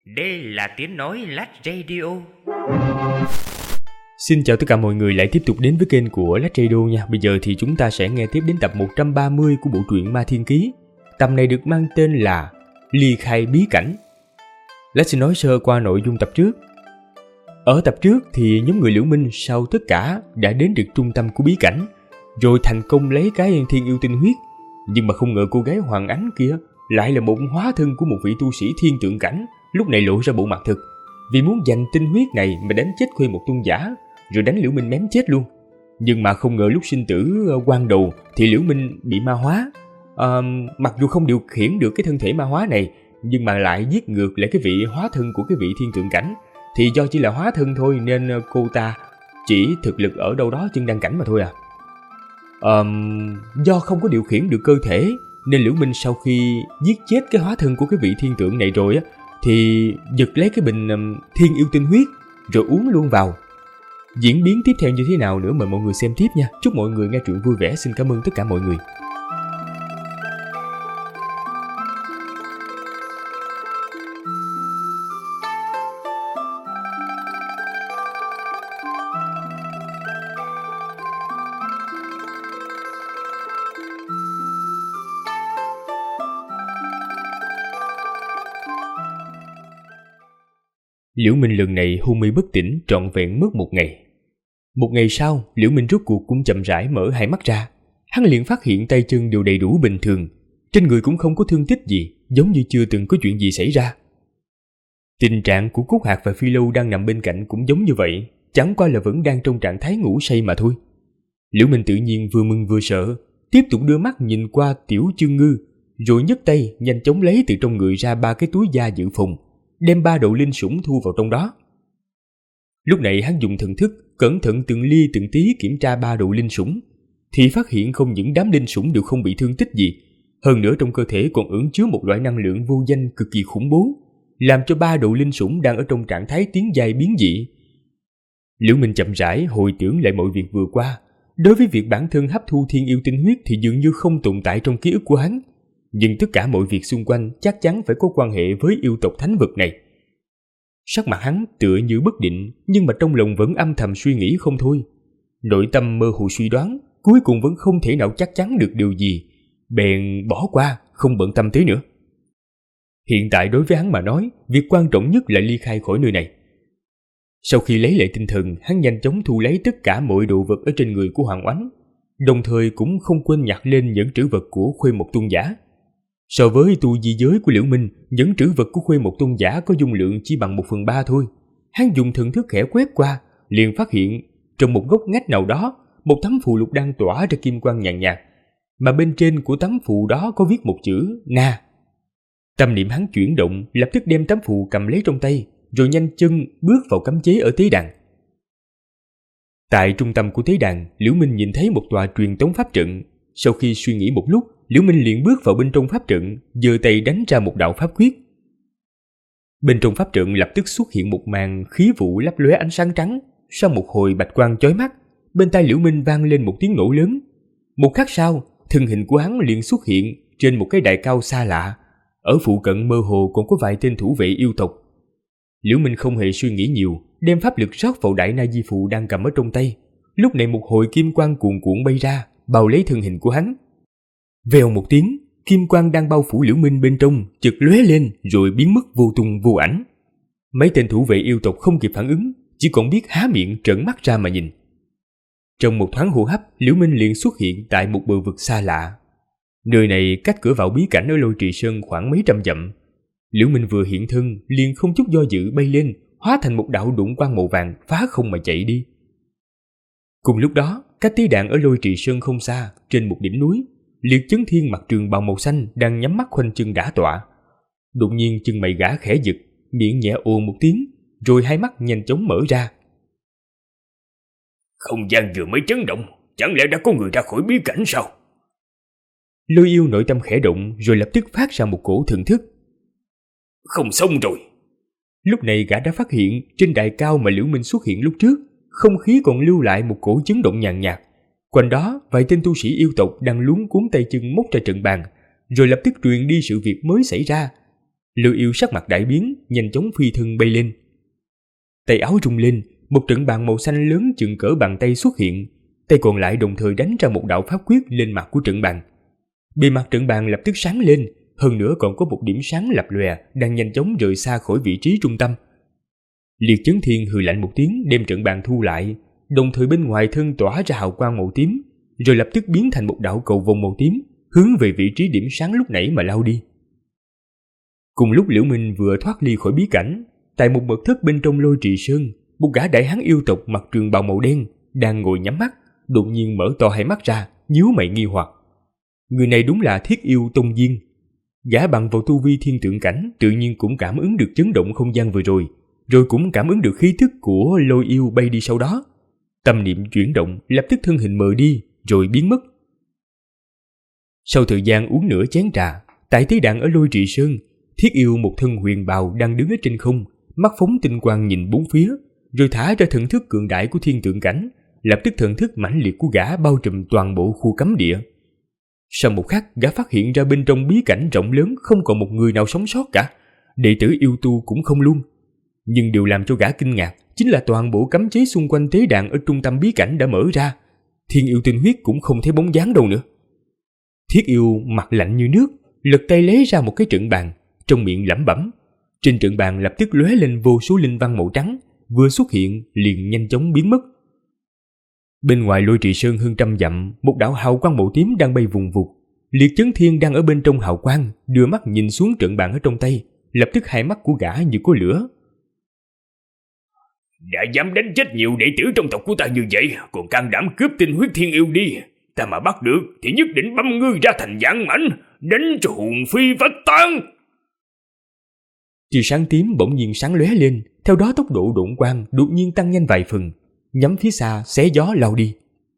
Đây là tiếng nói Lách Radio. Xin chào tất cả mọi người lại tiếp tục đến với kênh của Lách Radio nha. Bây giờ thì chúng ta sẽ nghe tiếp đến tập 130 của bộ truyện Ma Thiên Ký. Tập này được mang tên là Ly Khai Bí Cảnh. Lách xin nói sơ qua nội dung tập trước. Ở tập trước thì nhóm người Liễu Minh sau tất cả đã đến được trung tâm của bí cảnh, rồi thành công lấy cái thiên yêu tinh huyết. Nhưng mà không ngờ cô gái Hoàng Ánh kia lại là một hóa thân của một vị tu sĩ thiên tượng cảnh, lúc này lộ ra bộ mặt thực. Vì muốn giành tinh huyết này mà đánh chết Khuê Một Tôn Giả, rồi đánh Liễu Minh mém chết luôn. Nhưng mà không ngờ lúc sinh tử quan đầu thì Liễu Minh bị ma hóa. Mặc dù không điều khiển được cái thân thể ma hóa này, nhưng mà lại giết ngược lại cái vị hóa thân của cái vị thiên tượng cảnh. Thì do chỉ là hóa thân thôi nên cô ta chỉ thực lực ở đâu đó chân đăng cảnh mà thôi à. Do không có điều khiển được cơ thể nên Liễu Minh sau khi giết chết cái hóa thân của cái vị thiên tượng này rồi á, thì giật lấy cái bình thiên yêu tinh huyết rồi uống luôn vào. Diễn biến tiếp theo như thế nào nữa mời mọi người xem tiếp nha. Chúc mọi người nghe truyện vui vẻ. Xin cảm ơn tất cả mọi người. Liễu Minh lần này hôn mê bất tỉnh trọn vẹn mất một ngày. Một ngày sau, Liễu Minh rốt cuộc cũng chậm rãi mở hai mắt ra. Hắn liền phát hiện tay chân đều đầy đủ bình thường, trên người cũng không có thương tích gì, giống như chưa từng có chuyện gì xảy ra. Tình trạng của Cúc Hạc và Phi Lâu đang nằm bên cạnh cũng giống như vậy, chẳng qua là vẫn đang trong trạng thái ngủ say mà thôi. Liễu Minh tự nhiên vừa mừng vừa sợ, tiếp tục đưa mắt nhìn qua Tiểu Chương Ngư, rồi nhấc tay nhanh chóng lấy từ trong người ra 3 cái túi da dự phòng, đem 3 đầu linh sủng thu vào trong đó. Lúc này hắn dùng thần thức cẩn thận từng ly từng tí kiểm tra 3 đầu linh sủng, thì phát hiện không những đám linh sủng đều không bị thương tích gì, hơn nữa trong cơ thể còn ẩn chứa một loại năng lượng vô danh cực kỳ khủng bố, làm cho 3 đầu linh sủng đang ở trong trạng thái tiến giai biến dị. Liễu Minh chậm rãi hồi tưởng lại mọi việc vừa qua. Đối với việc bản thân hấp thu thiên yêu tinh huyết thì dường như không tồn tại trong ký ức của hắn, nhưng tất cả mọi việc xung quanh chắc chắn phải có quan hệ với yêu tộc thánh vực này. Sắc mặt hắn tựa như bất định, nhưng mà trong lòng vẫn âm thầm suy nghĩ không thôi. Nội tâm mơ hồ suy đoán, cuối cùng vẫn không thể nào chắc chắn được điều gì, bèn bỏ qua, không bận tâm tới nữa. Hiện tại đối với hắn mà nói, việc quan trọng nhất là ly khai khỏi nơi này. Sau khi lấy lại tinh thần, hắn nhanh chóng thu lấy tất cả mọi đồ vật ở trên người của Hoàng Oánh, đồng thời cũng không quên nhặt lên nhẫn trữ vật của Khuê Một Tôn Giả. So với tu di giới của Liễu Minh, nhẫn trữ vật của Khuê Một Tôn Giả có dung lượng chỉ bằng 1/3 thôi. Hắn dùng thần thức khẽ quét qua, liền phát hiện trong một góc ngách nào đó, một tấm phù lục đang tỏa ra kim quang nhàn nhạt, mà bên trên của tấm phù đó có viết một chữ Na. Tâm niệm hắn chuyển động, lập tức đem tấm phù cầm lấy trong tay, rồi nhanh chân bước vào cấm chế ở tế đàn. Tại trung tâm của tế đàn, Liễu Minh nhìn thấy một tòa truyền tống pháp trận. Sau khi suy nghĩ một lúc, Liễu Minh liền bước vào bên trong pháp trận, giơ tay đánh ra một đạo pháp quyết. Bên trong pháp trận lập tức xuất hiện một màn khí vụ lấp lóe ánh sáng trắng. Sau một hồi bạch quang chói mắt, bên tai Liễu Minh vang lên một tiếng nổ lớn. Một khắc sau, thân hình của hắn liền xuất hiện trên một cái đài cao xa lạ. Ở phụ cận mơ hồ còn có vài tên thủ vệ yêu tộc. Liễu Minh không hề suy nghĩ nhiều, đem pháp lực rót vào đại na di phù đang cầm ở trong tay. Lúc này một hồi kim quang cuồn cuộn bay ra, bao lấy thân hình của hắn. Vèo một tiếng, kim quang đang bao phủ Liễu Minh bên trong chợt lóe lên rồi biến mất vô tung vô ảnh. Mấy tên thủ vệ yêu tộc không kịp phản ứng, chỉ còn biết há miệng trợn mắt ra mà nhìn. Trong một thoáng hô hấp, Liễu Minh liền xuất hiện tại một bờ vực xa lạ. Nơi này cách cửa vào bí cảnh ở Lôi Trì Sơn khoảng mấy trăm dặm. Liễu Minh vừa hiện thân liền không chút do dự bay lên, hóa thành một đạo đụng quang màu vàng phá không mà chạy đi. Cùng lúc đó, cách tế đàn ở Lôi Trì Sơn không xa, trên một đỉnh núi, Liệt Chấn Thiên mặc trường bào màu xanh đang nhắm mắt khoanh chân đả tọa. Đột nhiên chân mày gã khẽ giật, miệng nhẹ ồ một tiếng, rồi hai mắt nhanh chóng mở ra. Không gian vừa mới chấn động, chẳng lẽ đã có người ra khỏi bí cảnh sao? Lôi Yêu nội tâm khẽ động, rồi lập tức phát ra một cổ thần thức. Không xong rồi. Lúc này gã đã phát hiện trên đài cao mà Liễu Minh xuất hiện lúc trước, không khí còn lưu lại một cổ chấn động nhàn nhạt. Quanh đó, vài tên tu sĩ yêu tộc đang luống cuống tay chân móc ra trận bàn, rồi lập tức truyền đi sự việc mới xảy ra. Lưu Yêu sắc mặt đại biến, nhanh chóng phi thân bay lên. Tay áo rung lên, một trận bàn màu xanh lớn chừng cỡ bàn tay xuất hiện, tay còn lại đồng thời đánh ra một đạo pháp quyết lên mặt của trận bàn. Bề mặt trận bàn lập tức sáng lên, hơn nữa còn có một điểm sáng lập lòe đang nhanh chóng rời xa khỏi vị trí trung tâm. Liệt Chấn Thiên hừ lạnh một tiếng, đem trận bàn thu lại, đồng thời bên ngoài thân tỏa ra hào quang màu tím, rồi lập tức biến thành một đạo cầu vồng màu tím, hướng về vị trí điểm sáng lúc nãy mà lao đi. Cùng lúc Liễu Minh vừa thoát ly khỏi bí cảnh, tại một mật thất bên trong Lôi Trì Sơn, một gã đại hán yêu tộc mặc trường bào màu đen đang ngồi nhắm mắt, đột nhiên mở to hai mắt ra, nhíu mày nghi hoặc. Người này đúng là Thiết Yêu Tông Diên. Gã bằng vào tu vi thiên tượng cảnh, tự nhiên cũng cảm ứng được chấn động không gian vừa rồi cũng cảm ứng được khí tức của Lôi Yêu bay đi sau đó. Tâm niệm chuyển động, lập tức thân hình mờ đi, rồi biến mất. Sau thời gian uống nửa chén trà, tại tế đàn ở Lôi Trì Sơn, Thiết Yêu một thân huyền bào đang đứng ở trên không, mắt phóng tinh quang nhìn bốn phía, rồi thả ra thần thức cường đại của thiên tượng cảnh, lập tức thần thức mãnh liệt của gã bao trùm toàn bộ khu cấm địa. Sau một khắc, gã phát hiện ra bên trong bí cảnh rộng lớn không còn một người nào sống sót cả, đệ tử yêu tu cũng không luôn. Nhưng điều làm cho gã kinh ngạc chính là toàn bộ cấm chế xung quanh tế đàn ở trung tâm bí cảnh đã mở ra, thiên yêu tinh huyết cũng không thấy bóng dáng đâu nữa. Thiết Yêu mặt lạnh như nước, lật tay lấy ra một cái trận bàn, trong miệng lẩm bẩm. Trên trận bàn lập tức lóe lên vô số linh văn màu trắng, vừa xuất hiện liền nhanh chóng biến mất. Bên ngoài Lôi Trì Sơn hơn 100 dặm, một đạo hào quang màu tím đang bay vùng vụt. Liệt Chấn Thiên đang ở bên trong hào quang, đưa mắt nhìn xuống trận bàn ở trong tay, lập tức hai mắt của gã như có lửa. Đã dám đánh chết nhiều đệ tử trong tộc của ta như vậy, còn can đảm cướp tinh huyết thiên yêu đi, ta mà bắt được thì nhất định băm ngươi ra thành vạn mảnh, đánh cho hồn phi phách tán. Tia sáng tím bỗng nhiên sáng lóe lên, theo đó tốc độ độn quang đột nhiên tăng nhanh vài phần, nhắm phía xa xé gió lao đi.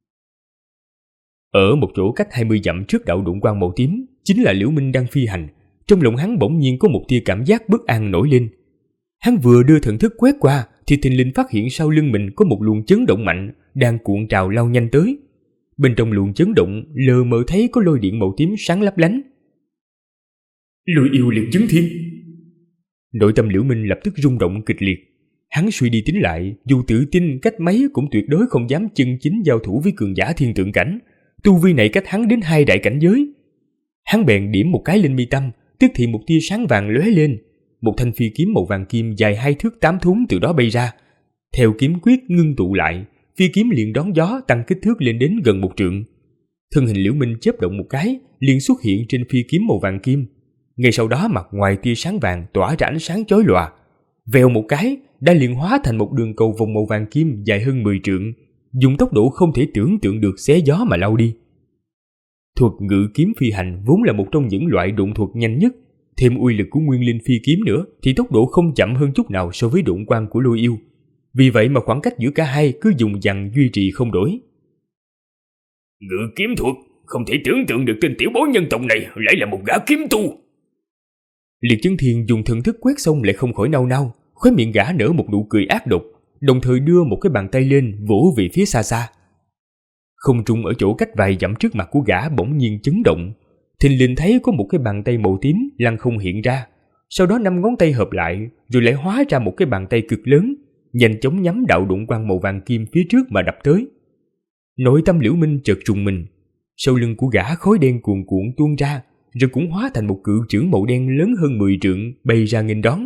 Ở một chỗ cách 20 dặm trước đạo độn quang màu tím, chính là Liễu Minh đang phi hành. Trong lòng hắn bỗng nhiên có một tia cảm giác bất an nổi lên. Hắn vừa đưa thần thức quét qua thì thình lình phát hiện sau lưng mình có một luồng chấn động mạnh đang cuộn trào lao nhanh tới. Bên trong luồng chấn động lờ mờ thấy có lôi điện màu tím sáng lấp lánh. Lôi yêu Liệt Chấn Thiên. Nội tâm Liễu Minh lập tức rung động kịch liệt. Hắn suy đi tính lại, dù tự tin cách mấy cũng tuyệt đối không dám chân chính giao thủ với cường giả thiên tượng cảnh. Tu vi này cách hắn đến 2 đại cảnh giới. Hắn bèn điểm một cái lên mi tâm, tức thì một tia sáng vàng lóe lên. Một thanh phi kiếm màu vàng kim dài 2 thước 8 thốn từ đó bay ra. Theo kiếm quyết ngưng tụ lại, phi kiếm liền đón gió tăng kích thước lên đến gần 1 trượng. Thân hình Liễu Minh chớp động một cái, liền xuất hiện trên phi kiếm màu vàng kim. Ngay sau đó mặt ngoài tia sáng vàng tỏa ra ánh sáng chói lòa. Vèo một cái, đã liền hóa thành một đường cầu vồng màu vàng kim dài hơn 10 trượng, dùng tốc độ không thể tưởng tượng được xé gió mà lao đi. Thuật ngự kiếm phi hành vốn là một trong những loại độn thuật nhanh nhất, thêm uy lực của nguyên linh phi kiếm nữa thì tốc độ không chậm hơn chút nào so với độn quang của Lôi Yêu. Vì vậy mà khoảng cách giữa cả hai cứ dùng dằng duy trì không đổi. Ngự kiếm thuật, không thể tưởng tượng được tên tiểu bối nhân tộc này lại là một gã kiếm tu. Liệt Chấn Thiên dùng thần thức quét xong lại không khỏi nao nao, khóe miệng gã nở một nụ cười ác độc, đồng thời đưa một cái bàn tay lên vỗ về phía xa xa. Không trung ở chỗ cách vài dặm trước mặt của gã bỗng nhiên chấn động, thình lình thấy có một cái bàn tay màu tím lăng không hiện ra, sau đó 5 ngón tay hợp lại rồi lại hóa ra một cái bàn tay cực lớn, nhanh chóng nhắm đạo độn quang màu vàng kim phía trước mà đập tới. Nội tâm Liễu Minh chợt rùng mình, sau lưng của gã khói đen cuồn cuộn tuôn ra, rồi cũng hóa thành một cự chưởng màu đen lớn hơn 10 trượng bay ra nghênh đón.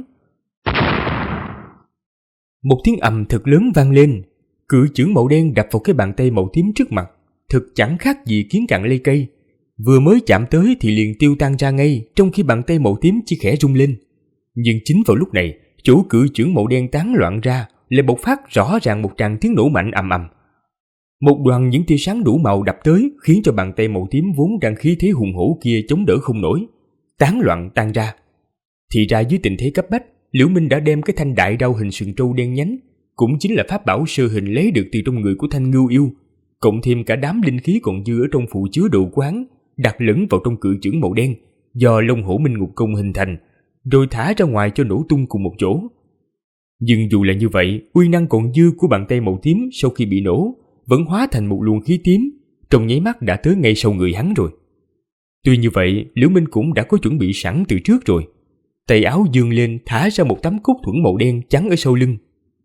Một tiếng ầm thật lớn vang lên, cự chưởng màu đen đập vào cái bàn tay màu tím trước mặt, thực chẳng khác gì kiến cặn lây cây. Vừa mới chạm tới thì liền tiêu tan ra ngay, trong khi bàn tay màu tím chỉ khẽ rung lên. Nhưng chính vào lúc này, chỗ cự chưởng màu đen tán loạn ra, lại bộc phát rõ ràng một tràng tiếng nổ mạnh ầm ầm. Một đoàn những tia sáng đủ màu đập tới, khiến cho bàn tay màu tím vốn đang khí thế hùng hổ kia chống đỡ không nổi, tán loạn tan ra. Thì ra dưới tình thế cấp bách, Liễu Minh đã đem cái thanh đại đao hình sừng trâu đen nhánh, cũng chính là pháp bảo sơ hình lấy được từ trong người của Thanh Ngưu Yêu, cộng thêm cả đám linh khí còn dư ở trong phụ chứa đồ quán, đặt lẫn vào trong cự chưởng màu đen do Long Hổ Minh Ngục Công hình thành, rồi thả ra ngoài cho nổ tung cùng một chỗ. Nhưng dù là như vậy, uy năng còn dư của bàn tay màu tím sau khi bị nổ vẫn hóa thành một luồng khí tím, trong nháy mắt đã tới ngay sau người hắn rồi. Tuy như vậy, Liễu Minh cũng đã có chuẩn bị sẵn từ trước rồi. tay áo dương lên thả ra một tấm cốt thuẫn màu đen chắn ở sau lưng.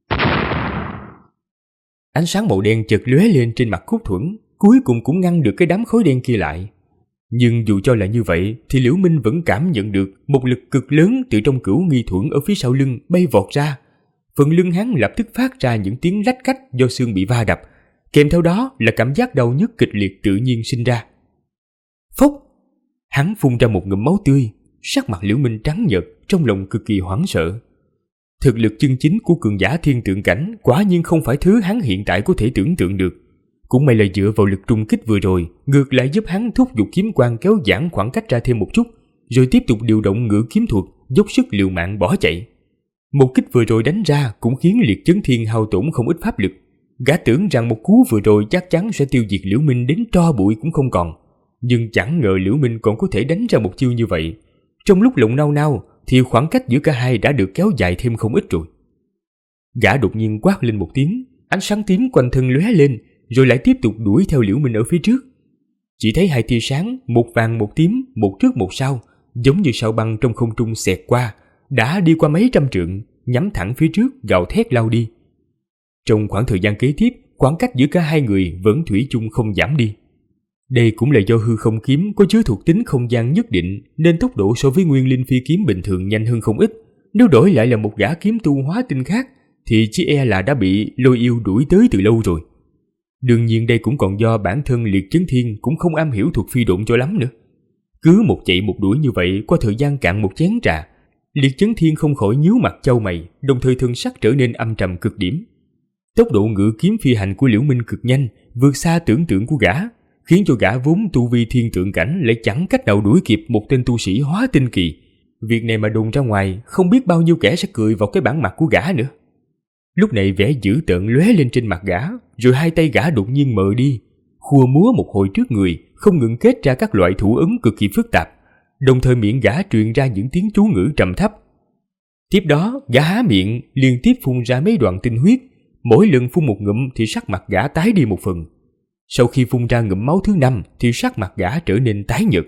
Ánh sáng màu đen chợt lóe lên trên mặt cốt thuẫn, cuối cùng cũng ngăn được cái đám khói đen kia lại. Nhưng dù cho là như vậy thì Liễu Minh vẫn cảm nhận được một lực cực lớn từ trong cửu nghi thuẫn ở phía sau lưng bay vọt ra. Phần lưng hắn lập tức phát ra những tiếng lách cách do xương bị va đập, kèm theo đó là cảm giác đau nhức kịch liệt tự nhiên sinh ra. Phốc! Hắn phun ra một ngụm máu tươi, sắc mặt Liễu Minh trắng nhợt, trong lòng cực kỳ hoảng sợ. Thực lực chân chính của cường giả thiên tượng cảnh quả nhiên không phải thứ hắn hiện tại có thể tưởng tượng được. Cũng may là dựa vào lực trùng kích vừa rồi, ngược lại giúp hắn thúc giục kiếm quang kéo giãn khoảng cách ra thêm một chút, rồi tiếp tục điều động ngự kiếm thuật, dốc sức liều mạng bỏ chạy. Một kích vừa rồi đánh ra cũng khiến Liệt Chấn Thiên hao tổn không ít pháp lực. Gã tưởng rằng một cú vừa rồi chắc chắn sẽ tiêu diệt Liễu Minh đến tro bụi cũng không còn, nhưng chẳng ngờ Liễu Minh còn có thể đánh ra một chiêu như vậy. Trong lúc lộng nao nao thì khoảng cách giữa cả hai đã được kéo dài thêm không ít rồi. Gã đột nhiên quát lên một tiếng, ánh sáng tím quanh thân lóe lên, rồi lại tiếp tục đuổi theo Liễu Minh ở phía trước. Chỉ thấy hai tia sáng, một vàng một tím, một trước một sau, giống như sao băng trong không trung xẹt qua, đã đi qua mấy trăm trượng, nhắm thẳng phía trước, gào thét lao đi. Trong khoảng thời gian kế tiếp, khoảng cách giữa cả hai người vẫn thủy chung không giảm đi. Đây cũng là do hư không kiếm có chứa thuộc tính không gian nhất định, nên tốc độ so với nguyên linh phi kiếm bình thường nhanh hơn không ít. Nếu đổi lại là một gã kiếm tu hóa tinh khác thì chỉ e là đã bị Lôi Yêu đuổi tới từ lâu rồi. Đương nhiên đây cũng còn do bản thân Liệt Chấn Thiên cũng không am hiểu thuật phi độn cho lắm nữa. Cứ một chạy một đuổi như vậy, qua thời gian cạn một chén trà, Liệt Chấn Thiên không khỏi nhíu mặt chau mày, đồng thời thân sắc trở nên âm trầm cực điểm. Tốc độ ngự kiếm phi hành của Liễu Minh cực nhanh, vượt xa tưởng tượng của gã, khiến cho gã vốn tu vi thiên tượng cảnh lại chẳng cách nào đuổi kịp một tên tu sĩ hóa tinh kỳ. Việc này mà đồn ra ngoài, không biết bao nhiêu kẻ sẽ cười vào cái bản mặt của gã nữa. Lúc này vẻ dữ tợn lóe lên trên mặt gã, rồi hai tay gã đột nhiên mờ đi, khua múa một hồi trước người, không ngừng kết ra các loại thủ ấn cực kỳ phức tạp, đồng thời miệng gã truyền ra những tiếng chú ngữ trầm thấp. Tiếp đó, gã há miệng liên tiếp phun ra mấy đoạn tinh huyết, mỗi lần phun một ngụm thì sắc mặt gã tái đi một phần. Sau khi phun ra ngụm máu thứ 5 thì sắc mặt gã trở nên tái nhợt.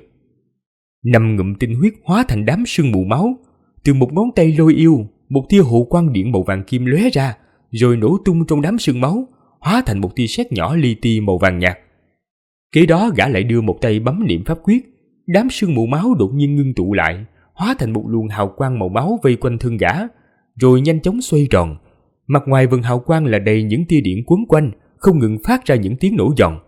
5 ngụm tinh huyết hóa thành đám sương mù máu, từ một ngón tay Lôi Yêu, một tia hộ quang điện màu vàng kim lóe ra, rồi nổ tung trong đám sương máu, hóa thành một tia sét nhỏ li ti màu vàng nhạt. Kế đó gã lại đưa một tay bấm niệm pháp quyết, đám sương mù máu đột nhiên ngưng tụ lại, hóa thành một luồng hào quang màu máu vây quanh thân gã, rồi nhanh chóng xoay tròn. Mặt ngoài vầng hào quang là đầy những tia điện quấn quanh, không ngừng phát ra những tiếng nổ giòn.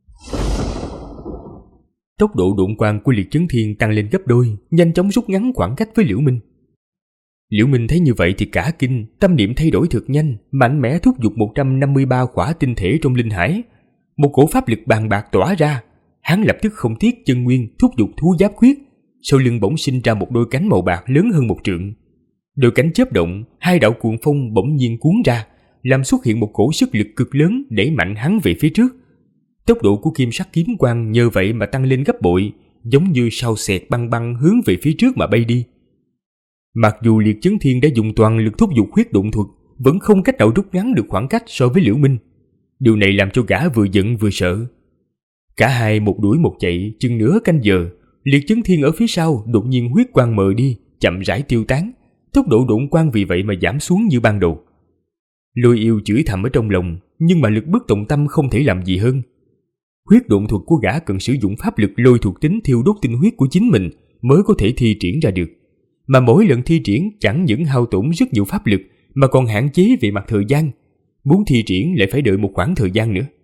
Tốc độ độn quang của Liệt Chấn Thiên tăng lên gấp đôi, nhanh chóng rút ngắn khoảng cách với Liễu Minh. Liễu Minh thấy như vậy thì cả kinh, tâm niệm thay đổi thật nhanh, mạnh mẽ thúc giục 153 khỏa tinh thể trong linh hải. Một cổ pháp lực bàn bạc tỏa ra, hắn lập tức không tiếc chân nguyên thúc giục thú giáp quyết, sau lưng bỗng sinh ra một đôi cánh màu bạc lớn hơn 1 trượng. Đôi cánh chớp động, hai đạo cuồng phong bỗng nhiên cuốn ra, làm xuất hiện một cổ sức lực cực lớn đẩy mạnh hắn về phía trước. Tốc độ của kim sắc kiếm quang nhờ vậy mà tăng lên gấp bội, giống như sao xẹt băng băng hướng về phía trước mà bay đi. Mặc dù Liệt Chấn Thiên đã dùng toàn lực thúc giục huyết độn thuật, vẫn không cách nào rút ngắn được khoảng cách so với Liễu Minh. Điều này làm cho gã vừa giận vừa sợ. Cả hai một đuổi một chạy chừng nửa canh giờ, Liệt Chấn Thiên ở phía sau đột nhiên huyết quang mờ đi, chậm rãi tiêu tán, tốc độ độn quang vì vậy mà giảm xuống như ban đầu. Lôi Yêu chửi thầm ở trong lòng, nhưng mà lực bất tòng tâm không thể làm gì hơn. Huyết độn thuật của gã cần sử dụng pháp lực lôi thuộc tính thiêu đốt tinh huyết của chính mình mới có thể thi triển ra được, mà mỗi lần thi triển chẳng những hao tổn rất nhiều pháp lực mà còn hạn chế về mặt thời gian, muốn thi triển lại phải đợi một khoảng thời gian nữa.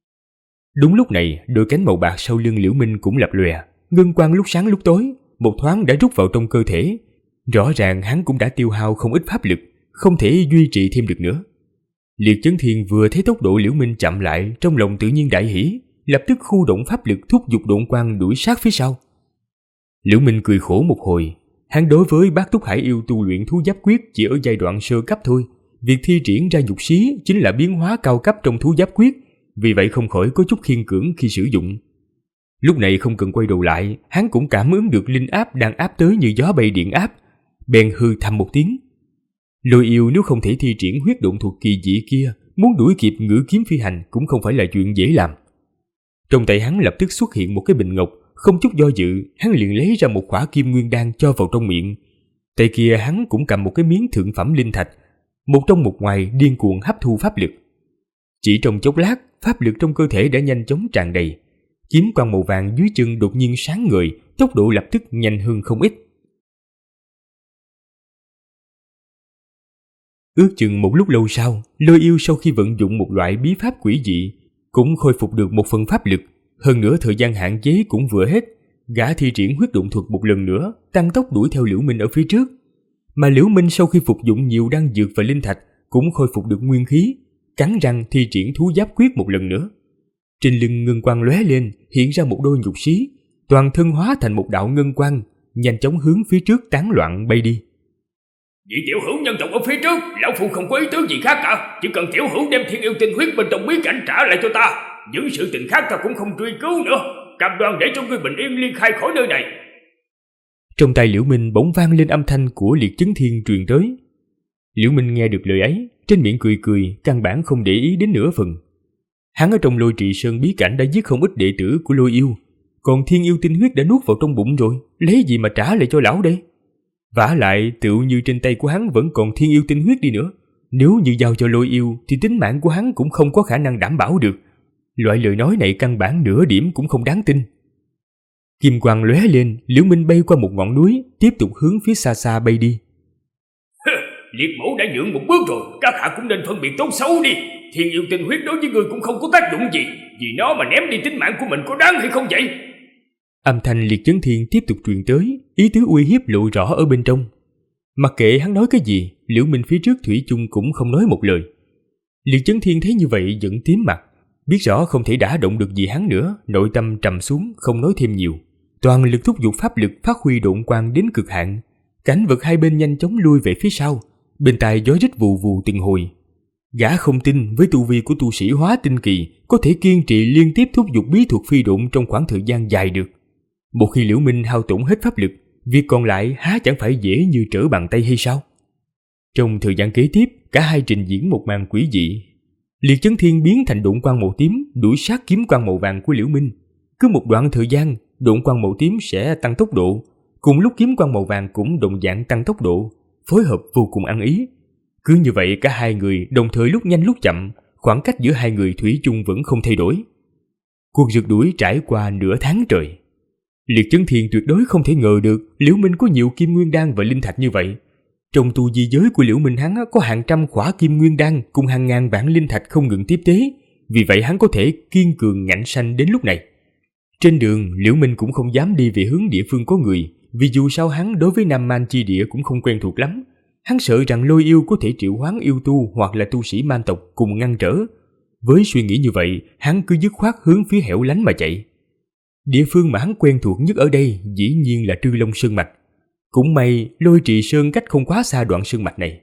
Đúng lúc này, đôi cánh màu bạc sau lưng Liễu Minh cũng lập lòe, ngân quang lúc sáng lúc tối, một thoáng đã rút vào trong cơ thể. Rõ ràng hắn cũng đã tiêu hao không ít pháp lực, không thể duy trì thêm được nữa. Liệt Chấn Thiên vừa thấy tốc độ Liễu Minh chậm lại, trong lòng tự nhiên đại hỉ, lập tức khu động pháp lực thúc giục độn quang đuổi sát phía sau. Liễu Minh cười khổ một hồi, hắn đối với Bát Túc Hải Yêu tu luyện thú giáp quyết chỉ ở giai đoạn sơ cấp thôi, việc thi triển ra dục xí chính là biến hóa cao cấp trong thú giáp quyết, vì vậy không khỏi có chút khiên cưỡng khi sử dụng. Lúc này không cần quay đầu lại, hắn cũng cảm ứng được linh áp đang áp tới như gió bay điện áp, bèn hư thầm một tiếng. Lôi Yêu nếu không thể thi triển huyết độn thuật kỳ dị kia, muốn đuổi kịp ngữ kiếm phi hành cũng không phải là chuyện dễ làm. Trong tay hắn lập tức xuất hiện một cái bình ngọc, không chút do dự, hắn liền lấy ra một khỏa kim nguyên đan cho vào trong miệng. Tay kia hắn cũng cầm một cái miếng thượng phẩm linh thạch, một trong một ngoài điên cuồng hấp thu pháp lực. Chỉ trong chốc lát, pháp lực trong cơ thể đã nhanh chóng tràn đầy. Kiếm quang màu vàng dưới chân đột nhiên sáng ngời, tốc độ lập tức nhanh hơn không ít. Ước chừng một lúc lâu sau, Lôi Yêu sau khi vận dụng một loại bí pháp quỷ dị cũng khôi phục được một phần pháp lực. Hơn nữa thời gian hạn chế cũng vừa hết, gã thi triển huyết động thuật một lần nữa, tăng tốc đuổi theo Liễu Minh ở phía trước. Mà Liễu Minh sau khi phục dụng nhiều đan dược và linh thạch cũng khôi phục được nguyên khí, cắn răng thi triển thú giáp quyết một lần nữa. Trên lưng ngân quang lóe lên, hiện ra một đôi nhục xí, toàn thân hóa thành một đạo ngân quang, nhanh chóng hướng phía trước tán loạn bay đi. Vị tiểu hữu nhân tộc ở phía trước, lão phu không có ý tứ gì khác cả, chỉ cần tiểu hữu đem thiên yêu tinh huyết bên trong bí cảnh trả lại cho ta, những sự tình khác ta cũng không truy cứu nữa, cam đoan để cho ngươi bình yên ly khai khỏi nơi này. Trong tay Liễu Minh bỗng vang lên âm thanh của Liệt Chấn Thiên truyền tới. Liễu Minh nghe được lời ấy, trên miệng cười cười, căn bản không để ý đến nửa phần. Hắn ở trong Lôi Trì Sơn bí cảnh đã giết không ít đệ tử của Lôi Yêu, còn thiên yêu tinh huyết đã nuốt vào trong bụng rồi, lấy gì mà trả lại cho lão đây? Vả lại tựu như trên tay của hắn vẫn còn thiên yêu tinh huyết đi nữa, nếu như giao cho Lôi Yêu thì tính mạng của hắn cũng không có khả năng đảm bảo được. Loại lời nói này căn bản nửa điểm cũng không đáng tin. Kim quang lóe lên, Liễu Minh bay qua một ngọn núi, tiếp tục hướng phía xa xa bay đi. Liệt mẫu đã nhượng một bước rồi, các hạ cũng nên phân biệt tốt xấu đi. Thiên yêu tinh huyết đối với người cũng không có tác dụng gì, vì nó mà ném đi tính mạng của mình có đáng hay không vậy? Âm thanh Liệt Chấn Thiên tiếp tục truyền tới, ý tứ uy hiếp lộ rõ ở bên trong. Mặc kệ hắn nói cái gì, Liễu Minh phía trước thủy chung cũng không nói một lời. Liệt Chấn Thiên thấy như vậy giận tím mặt, biết rõ không thể đả động được gì hắn nữa, nội tâm trầm xuống, không nói thêm nhiều, toàn lực thúc giục pháp lực phát huy độn quang đến cực hạn. Cảnh vật hai bên nhanh chóng lui về phía sau, bên tai gió rít vù vù từng hồi. Gã không tin với tu vi của tu sĩ hóa tinh kỳ có thể kiên trì liên tiếp thúc giục bí thuật phi độn trong khoảng thời gian dài được. Một khi Liễu Minh hao tổn hết pháp lực, việc còn lại há chẳng phải dễ như trở bàn tay hay sao? Trong thời gian kế tiếp, cả hai trình diễn một màn quỷ dị. Liệt Chấn Thiên biến thành độn quang màu tím đuổi sát kiếm quang màu vàng của Liễu Minh. Cứ một đoạn thời gian, độn quang màu tím sẽ tăng tốc độ, cùng lúc kiếm quang màu vàng cũng đồng dạng tăng tốc độ, phối hợp vô cùng ăn ý. Cứ như vậy cả hai người đồng thời lúc nhanh lúc chậm, khoảng cách giữa hai người thủy chung vẫn không thay đổi. Cuộc rượt đuổi trải qua nửa tháng trời. Liệt Chấn Thiên tuyệt đối không thể ngờ được Liễu Minh có nhiều kim nguyên đan và linh thạch như vậy. Trong tu di giới của Liễu Minh hắn có hàng trăm khỏa kim nguyên đan cùng hàng ngàn vạn linh thạch không ngừng tiếp tế, vì vậy hắn có thể kiên cường ngạnh sanh đến lúc này. Trên đường, Liễu Minh cũng không dám đi về hướng địa phương có người, vì dù sao hắn đối với Nam Man chi địa cũng không quen thuộc lắm. Hắn sợ rằng Lôi Yêu có thể triệu hoán yêu tu hoặc là tu sĩ man tộc cùng ngăn trở. Với suy nghĩ như vậy, hắn cứ dứt khoát hướng phía hẻo lánh mà chạy. Địa phương mà hắn quen thuộc nhất ở đây dĩ nhiên là Trư Long Sơn Mạch. Cũng may Lôi Trì Sơn cách không quá xa đoạn sơn mạch này.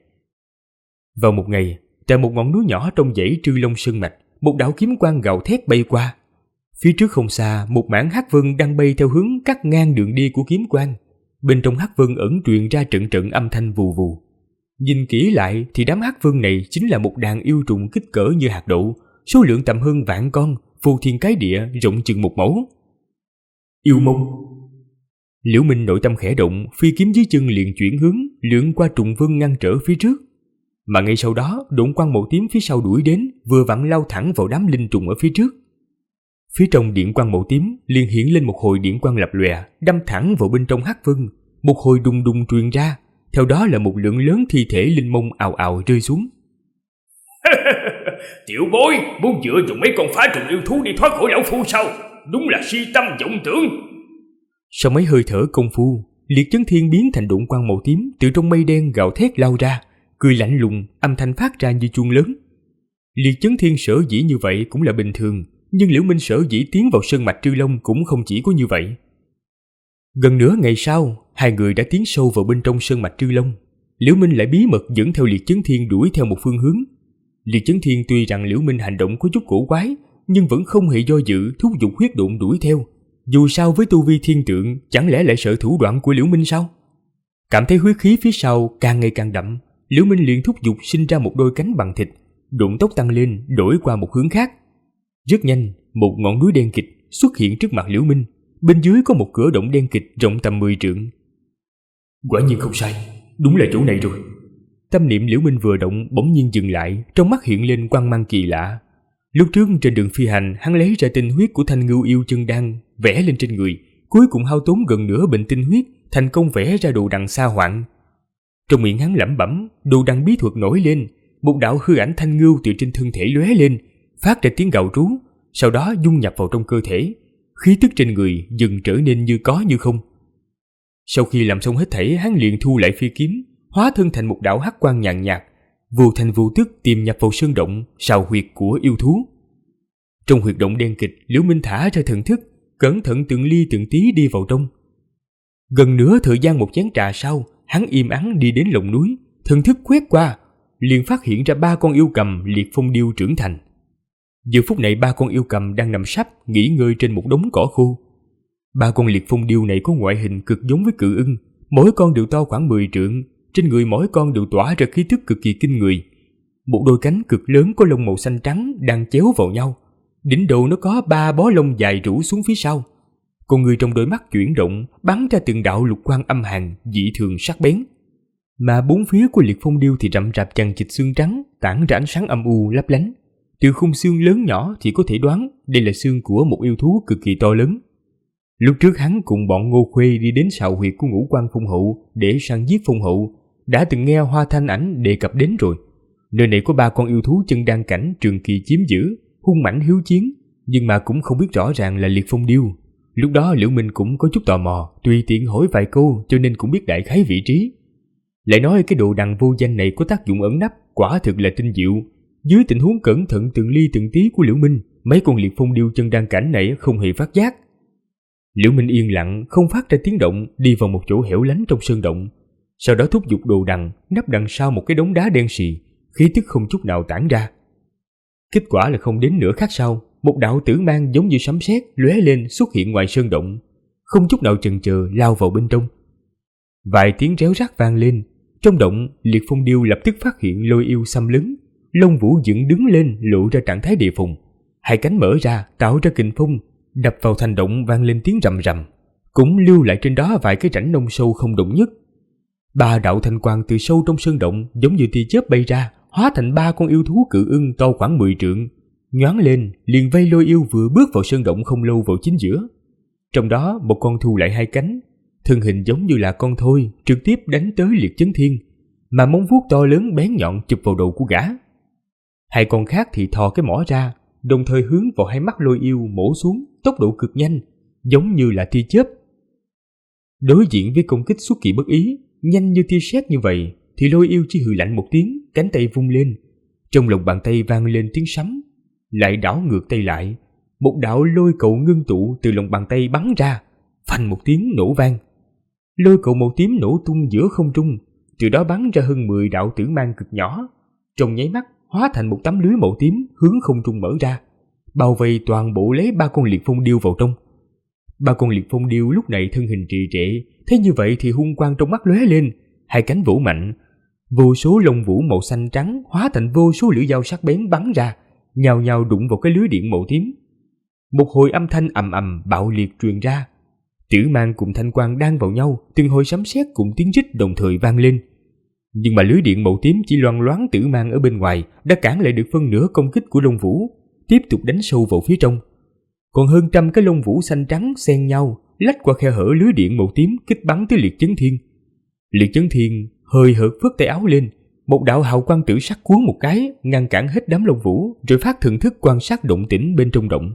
Vào một ngày, tại một ngọn núi nhỏ trong dãy Trư Long Sơn Mạch, một đạo kiếm quang gào thét bay qua. Phía trước không xa, một mảng hắc vân đang bay theo hướng cắt ngang đường đi của kiếm quang. Bên trong hắc vân ẩn truyền ra trận trận âm thanh vù vù. Nhìn kỹ lại thì đám hắc vân này chính là một đàn yêu trùng kích cỡ như hạt đậu, số lượng tầm hơn vạn con, phô thiên cái địa, rộng chừng một mẫu. Yêu mông. Liễu Minh nội tâm khẽ động, phi kiếm dưới chân liền chuyển hướng, lượn qua trùng vân ngăn trở phía trước. Mà ngay sau đó, độn quang màu tím phía sau đuổi đến, vừa vặn lao thẳng vào đám linh trùng ở phía trước. Phía trong điện quang màu tím liền hiện lên một hồi điện quang lập lòe, đâm thẳng vào bên trong hắc vân, một hồi đùng đùng truyền ra, theo đó là một lượng lớn thi thể linh mông ào ào rơi xuống. Tiểu bối, muốn dựa dùng mấy con phá trùng yêu thú đi thoát khỏi lão phu sao? Đúng là si tâm vọng tưởng. Sau mấy hơi thở công phu, Liệt Chấn Thiên biến thành độn quang màu tím từ trong mây đen gào thét lao ra, cười lạnh lùng, âm thanh phát ra như chuông lớn. Liệt Chấn Thiên sở dĩ như vậy cũng là bình thường, nhưng Liễu Minh sở dĩ tiến vào sơn mạch Trư Long cũng không chỉ có như vậy. Gần nửa ngày sau, hai người đã tiến sâu vào bên trong sơn mạch Trư Long. Liễu Minh lại bí mật dẫn theo Liệt Chấn Thiên đuổi theo một phương hướng. Liệt Chấn Thiên tuy rằng Liễu Minh hành động có chút cổ quái, nhưng vẫn không hề do dự thúc giục huyết độn đuổi theo. Dù sao với tu vi thiên tượng, chẳng lẽ lại sợ thủ đoạn của Liễu Minh sao? Cảm thấy huyết khí phía sau càng ngày càng đậm, Liễu Minh liền thúc giục sinh ra một đôi cánh bằng thịt, độn tốc tăng lên, đổi qua một hướng khác. Rất nhanh, một ngọn núi đen kịt xuất hiện trước mặt Liễu Minh, bên dưới có một cửa động đen kịt rộng tầm 10 trượng. Quả nhiên không sai, đúng là chỗ này rồi. Tâm niệm Liễu Minh vừa động bỗng nhiên dừng lại, trong mắt hiện lên quang mang kỳ lạ. Lúc trước trên đường phi hành, hắn lấy ra tinh huyết của Thanh Ngưu yêu chân đan vẽ lên trên người, cuối cùng hao tốn gần nửa bình tinh huyết, thành công vẽ ra đồ đằng sa hoạn. Trong miệng hắn lẩm bẩm, đồ đằng bí thuật nổi lên, một đạo hư ảnh thanh ngưu từ trên thân thể lóe lên, phát ra tiếng gào rú, sau đó dung nhập vào trong cơ thể, khí tức trên người dần trở nên như có như không. Sau khi làm xong hết thảy, hắn liền thu lại phi kiếm, hóa thân thành một đạo hắc quang nhàn nhạt, vô thành vô tức tiềm nhập vào sơn động sào huyệt của yêu thú. Trong huyệt động đen kịch, Liễu Minh thả ra thần thức, cẩn thận từng ly từng tí đi vào trong. Gần nửa thời gian một chén trà sau, hắn im ắng đi đến lồng núi, thần thức quét qua, liền phát hiện ra 3 con yêu cầm liệt phong điêu trưởng thành. Giờ phút này 3 con yêu cầm đang nằm sấp nghỉ ngơi trên một đống cỏ khô. 3 con liệt phong điêu này có ngoại hình cực giống với cự ưng, mỗi con đều to khoảng 10 trượng, trên người mỗi con đều tỏa ra khí tức cực kỳ kinh người. Một đôi cánh cực lớn có lông màu xanh trắng đang chéo vào nhau, đỉnh đầu nó có 3 bó lông dài rủ xuống phía sau. Con người trong đôi mắt chuyển động, bắn ra từng đạo lục quang âm hàn dị thường sắc bén. Mà bốn phía của liệt phong điêu thì rậm rạp chằng chịt xương trắng, tản ra ánh sáng âm u lấp lánh. Từ khung xương lớn nhỏ thì có thể đoán đây là xương của một yêu thú cực kỳ to lớn. Lúc trước hắn cùng bọn Ngô Khuê đi đến sào huyệt của Ngũ Quan Phong Hậu để săn giết Phong Hậu, đã từng nghe Hoa Thanh Ảnh đề cập đến rồi. Nơi này có 3 con yêu thú chân đan cảnh trường kỳ chiếm giữ, hung mãnh hiếu chiến, nhưng mà cũng không biết rõ ràng là liệt phong điêu. Lúc đó Liễu Minh cũng có chút tò mò, tùy tiện hỏi vài câu cho nên cũng biết đại khái vị trí. Lại nói cái đồ đằng vô danh này có tác dụng ẩn nấp, quả thực là tinh diệu. Dưới tình huống cẩn thận từng ly từng tí của Liễu Minh, mấy con liệt phong điêu chân đan cảnh này không hề phát giác. Liễu Minh yên lặng, không phát ra tiếng động, đi vào một chỗ hẻo lánh trong sơn động. Sau đó thúc giục đồ đằng, nấp đằng sau một cái đống đá đen xì, khí tức không chút nào tản ra. Kết quả là không đến nửa khắc sau, một đạo tử mang giống như sấm sét lóe lên xuất hiện ngoài sơn động, không chút nào chần chừ lao vào bên trong. Vài tiếng réo rắt vang lên, trong động liệt phong điêu lập tức phát hiện Lôi Yêu xâm lấn, lông vũ dựng đứng lên lộ ra trạng thái đề phòng, hai cánh mở ra tạo ra kình phong, đập vào thành động vang lên tiếng rầm rầm, cũng lưu lại trên đó vài cái rãnh nông sâu không động nhất. 3 đạo thanh quang từ sâu trong sơn động giống như tia chớp bay ra, hóa thành 3 con yêu thú cự ưng to khoảng 10 trượng, nhoáng lên liền vây Lôi Yêu vừa bước vào sơn động không lâu vào chính giữa. Trong đó một con thu lại hai cánh, thân hình giống như là con thoi, trực tiếp đánh tới Liệt Chấn Thiên, mà móng vuốt to lớn bén nhọn chụp vào đầu của gã. Hai con khác thì thò cái mỏ ra, đồng thời hướng vào hai mắt Lôi Yêu mổ xuống, tốc độ cực nhanh, giống như là tia chớp. Đối diện với công kích xuất kỳ bất ý, nhanh như tia sét như vậy, thì Lôi Yêu chỉ hừ lạnh một tiếng, cánh tay vung lên, trong lòng bàn tay vang lên tiếng sấm, lại đảo ngược tay lại, một đạo lôi cầu ngưng tụ từ lòng bàn tay bắn ra, phanh một tiếng nổ vang. Lôi cầu màu tím nổ tung giữa không trung, từ đó bắn ra hơn 10 đạo tử mang cực nhỏ, trong nháy mắt hóa thành một tấm lưới màu tím hướng không trung mở ra, bao vây toàn bộ lấy 3 con liệt phong điêu vào trong. 3 con liệt phong điêu lúc này thân hình trì trệ, thấy như vậy thì hung quang trong mắt lóe lên, hai cánh vỗ mạnh, vô số lông vũ màu xanh trắng hóa thành vô số lưỡi dao sắc bén bắn ra, nhào nhào đụng vào cái lưới điện màu tím. Một hồi âm thanh ầm ầm bạo liệt truyền ra, tử mang cùng thanh quang đan vào nhau, từng hồi sấm sét cùng tiếng rít đồng thời vang lên. Nhưng mà lưới điện màu tím chỉ loang loáng tử mang ở bên ngoài đã cản lại được phân nửa công kích của lông vũ, tiếp tục đánh sâu vào phía trong. Còn hơn trăm cái lông vũ xanh trắng xen nhau lách qua khe hở lưới điện màu tím kích bắn tới Liệt Chấn Thiên. Liệt Chấn Thiên hơi hợt phất tay áo lên, một đạo hào quang tử sắc cuốn một cái ngăn cản hết đám lông vũ, rồi phát thần thức quan sát động tĩnh bên trong động.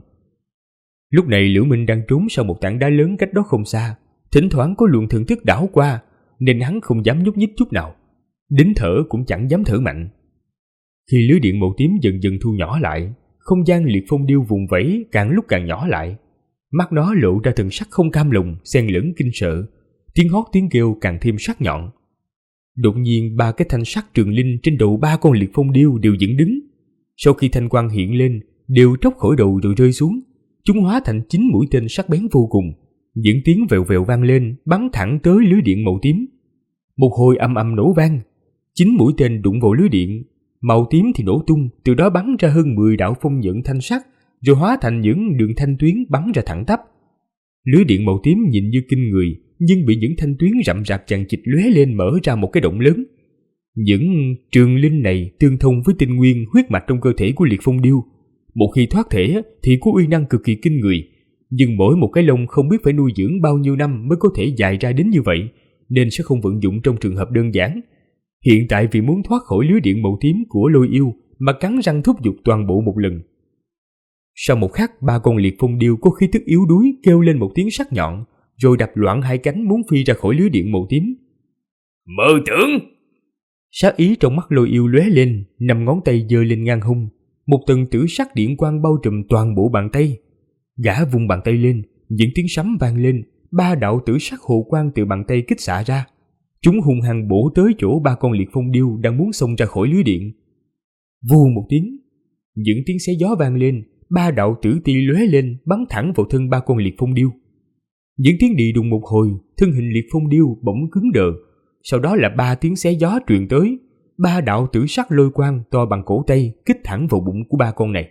Lúc này Liễu Minh đang trốn sau một tảng đá lớn cách đó không xa, thỉnh thoảng có luồng thần thức đảo qua nên hắn không dám nhúc nhích chút nào, đến thở cũng chẳng dám thở mạnh. Khi lưới điện màu tím dần dần thu nhỏ lại, không gian liệt phong điêu vùng vẫy càng lúc càng nhỏ lại, mắt nó lộ ra thần sắc không cam lòng xen lẫn kinh sợ, tiếng hót tiếng kêu càng thêm sắc nhọn. Đột nhiên 3 cái thanh sắc trường linh trên đầu 3 con liệt phong điêu đều dựng đứng, sau khi thanh quang hiện lên đều tróc khỏi đầu rồi rơi xuống, chúng hóa thành 9 mũi tên sắc bén vô cùng, những tiếng vèo vèo vang lên bắn thẳng tới lưới điện màu tím. Một hồi ầm ầm nổ vang, 9 mũi tên đụng vào lưới điện màu tím thì nổ tung, từ đó bắn ra hơn 10 đạo phong nhận thanh sắc, rồi hóa thành những đường thanh tuyến bắn ra thẳng tắp. Lưới điện màu tím nhìn như kinh người, nhưng bị những thanh tuyến rậm rạp chằng chịt lóe lên mở ra một cái động lớn. Những trường linh này tương thông với tinh nguyên huyết mạch trong cơ thể của Liệt Phong Điêu. Một khi thoát thể thì có uy năng cực kỳ kinh người, nhưng mỗi một cái lông không biết phải nuôi dưỡng bao nhiêu năm mới có thể dài ra đến như vậy, nên sẽ không vận dụng trong trường hợp đơn giản. Hiện tại vì muốn thoát khỏi lưới điện màu tím của Lôi Yêu mà cắn răng thúc giục toàn bộ một lần. Sau một khắc, ba con Liệt Phong Điêu có khí tức yếu đuối kêu lên một tiếng sắc nhọn, rồi đập loạn hai cánh muốn phi ra khỏi lưới điện màu tím. Mơ tưởng! Sát ý trong mắt Lôi Yêu lóe lên, 5 ngón tay giơ lên ngang hông, một tầng tử sắc điện quang bao trùm toàn bộ bàn tay. Gã vung bàn tay lên, những tiếng sấm vang lên, 3 đạo tử sắc hồ quang từ bàn tay kích xạ ra. Chúng hung hăng bổ tới chỗ ba con Liệt Phong Điêu đang muốn xông ra khỏi lưới điện. Vù một tiếng, những tiếng xé gió vang lên, 3 đạo tử ti lóe lên bắn thẳng vào thân ba con Liệt Phong Điêu. Những tiếng đi đùng một hồi, thân hình Liệt Phong Điêu bỗng cứng đờ. Sau đó là 3 tiếng xé gió truyền tới, 3 đạo tử sắc lôi quang to bằng cổ tay kích thẳng vào bụng của ba con này.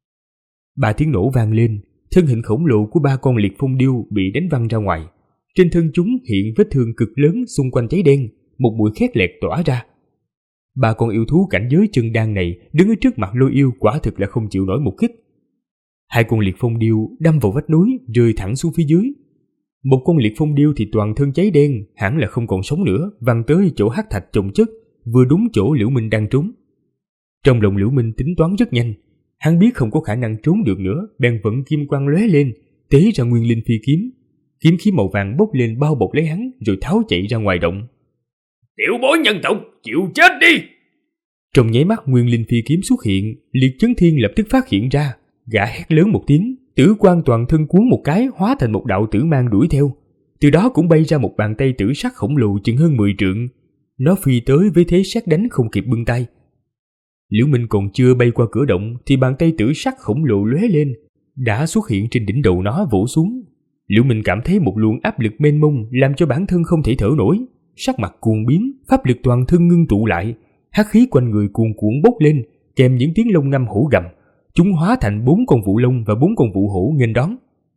3 tiếng nổ vang lên, thân hình khổng lồ của ba con Liệt Phong Điêu bị đánh văng ra ngoài. Trên thân chúng hiện vết thương cực lớn xung quanh cháy đen, một mùi khét lẹt tỏa ra. Ba con yêu thú cảnh giới chân đan này đứng ở trước mặt Lôi Yêu quả thực là không chịu nổi một kích. 2 con Liệt Phong Điêu đâm vào vách núi rơi thẳng xuống phía dưới. Một con Liệt Phong Điêu thì toàn thân cháy đen, hẳn là không còn sống nữa, văng tới chỗ hắc thạch chồng chất, vừa đúng chỗ Liễu Minh đang trốn. Trong lòng Liễu Minh tính toán rất nhanh, hắn biết không có khả năng trốn được nữa, bèn vận kim quang lóe lên, tế ra nguyên linh phi kiếm. Kiếm khí màu vàng bốc lên bao bọc lấy hắn, rồi tháo chạy ra ngoài động. Tiểu bối nhân tộc, chịu chết đi! Trong nháy mắt nguyên linh phi kiếm xuất hiện, Liệt Chấn Thiên lập tức phát hiện ra, gã hét lớn một tiếng, tử quang toàn thân cuốn một cái hóa thành một đạo tử mang đuổi theo. Từ đó cũng bay ra một bàn tay tử sắc khổng lồ chừng hơn 10 trượng. Nó phi tới với thế sét đánh không kịp bưng tay. Liễu Minh còn chưa bay qua cửa động thì bàn tay tử sắc khổng lồ lóe lên, đã xuất hiện trên đỉnh đầu nó vỗ xuống. Liễu Minh cảm thấy một luồng áp lực mênh mông làm cho bản thân không thể thở nổi, sắc mặt cuồng biến, pháp lực toàn thân ngưng tụ lại, hắc khí quanh người cuồn cuộn bốc lên, kèm những tiếng lông ngâm hổ gầm. Chúng hóa thành 4 con vụ long và 4 con vụ hổ nghênh đón.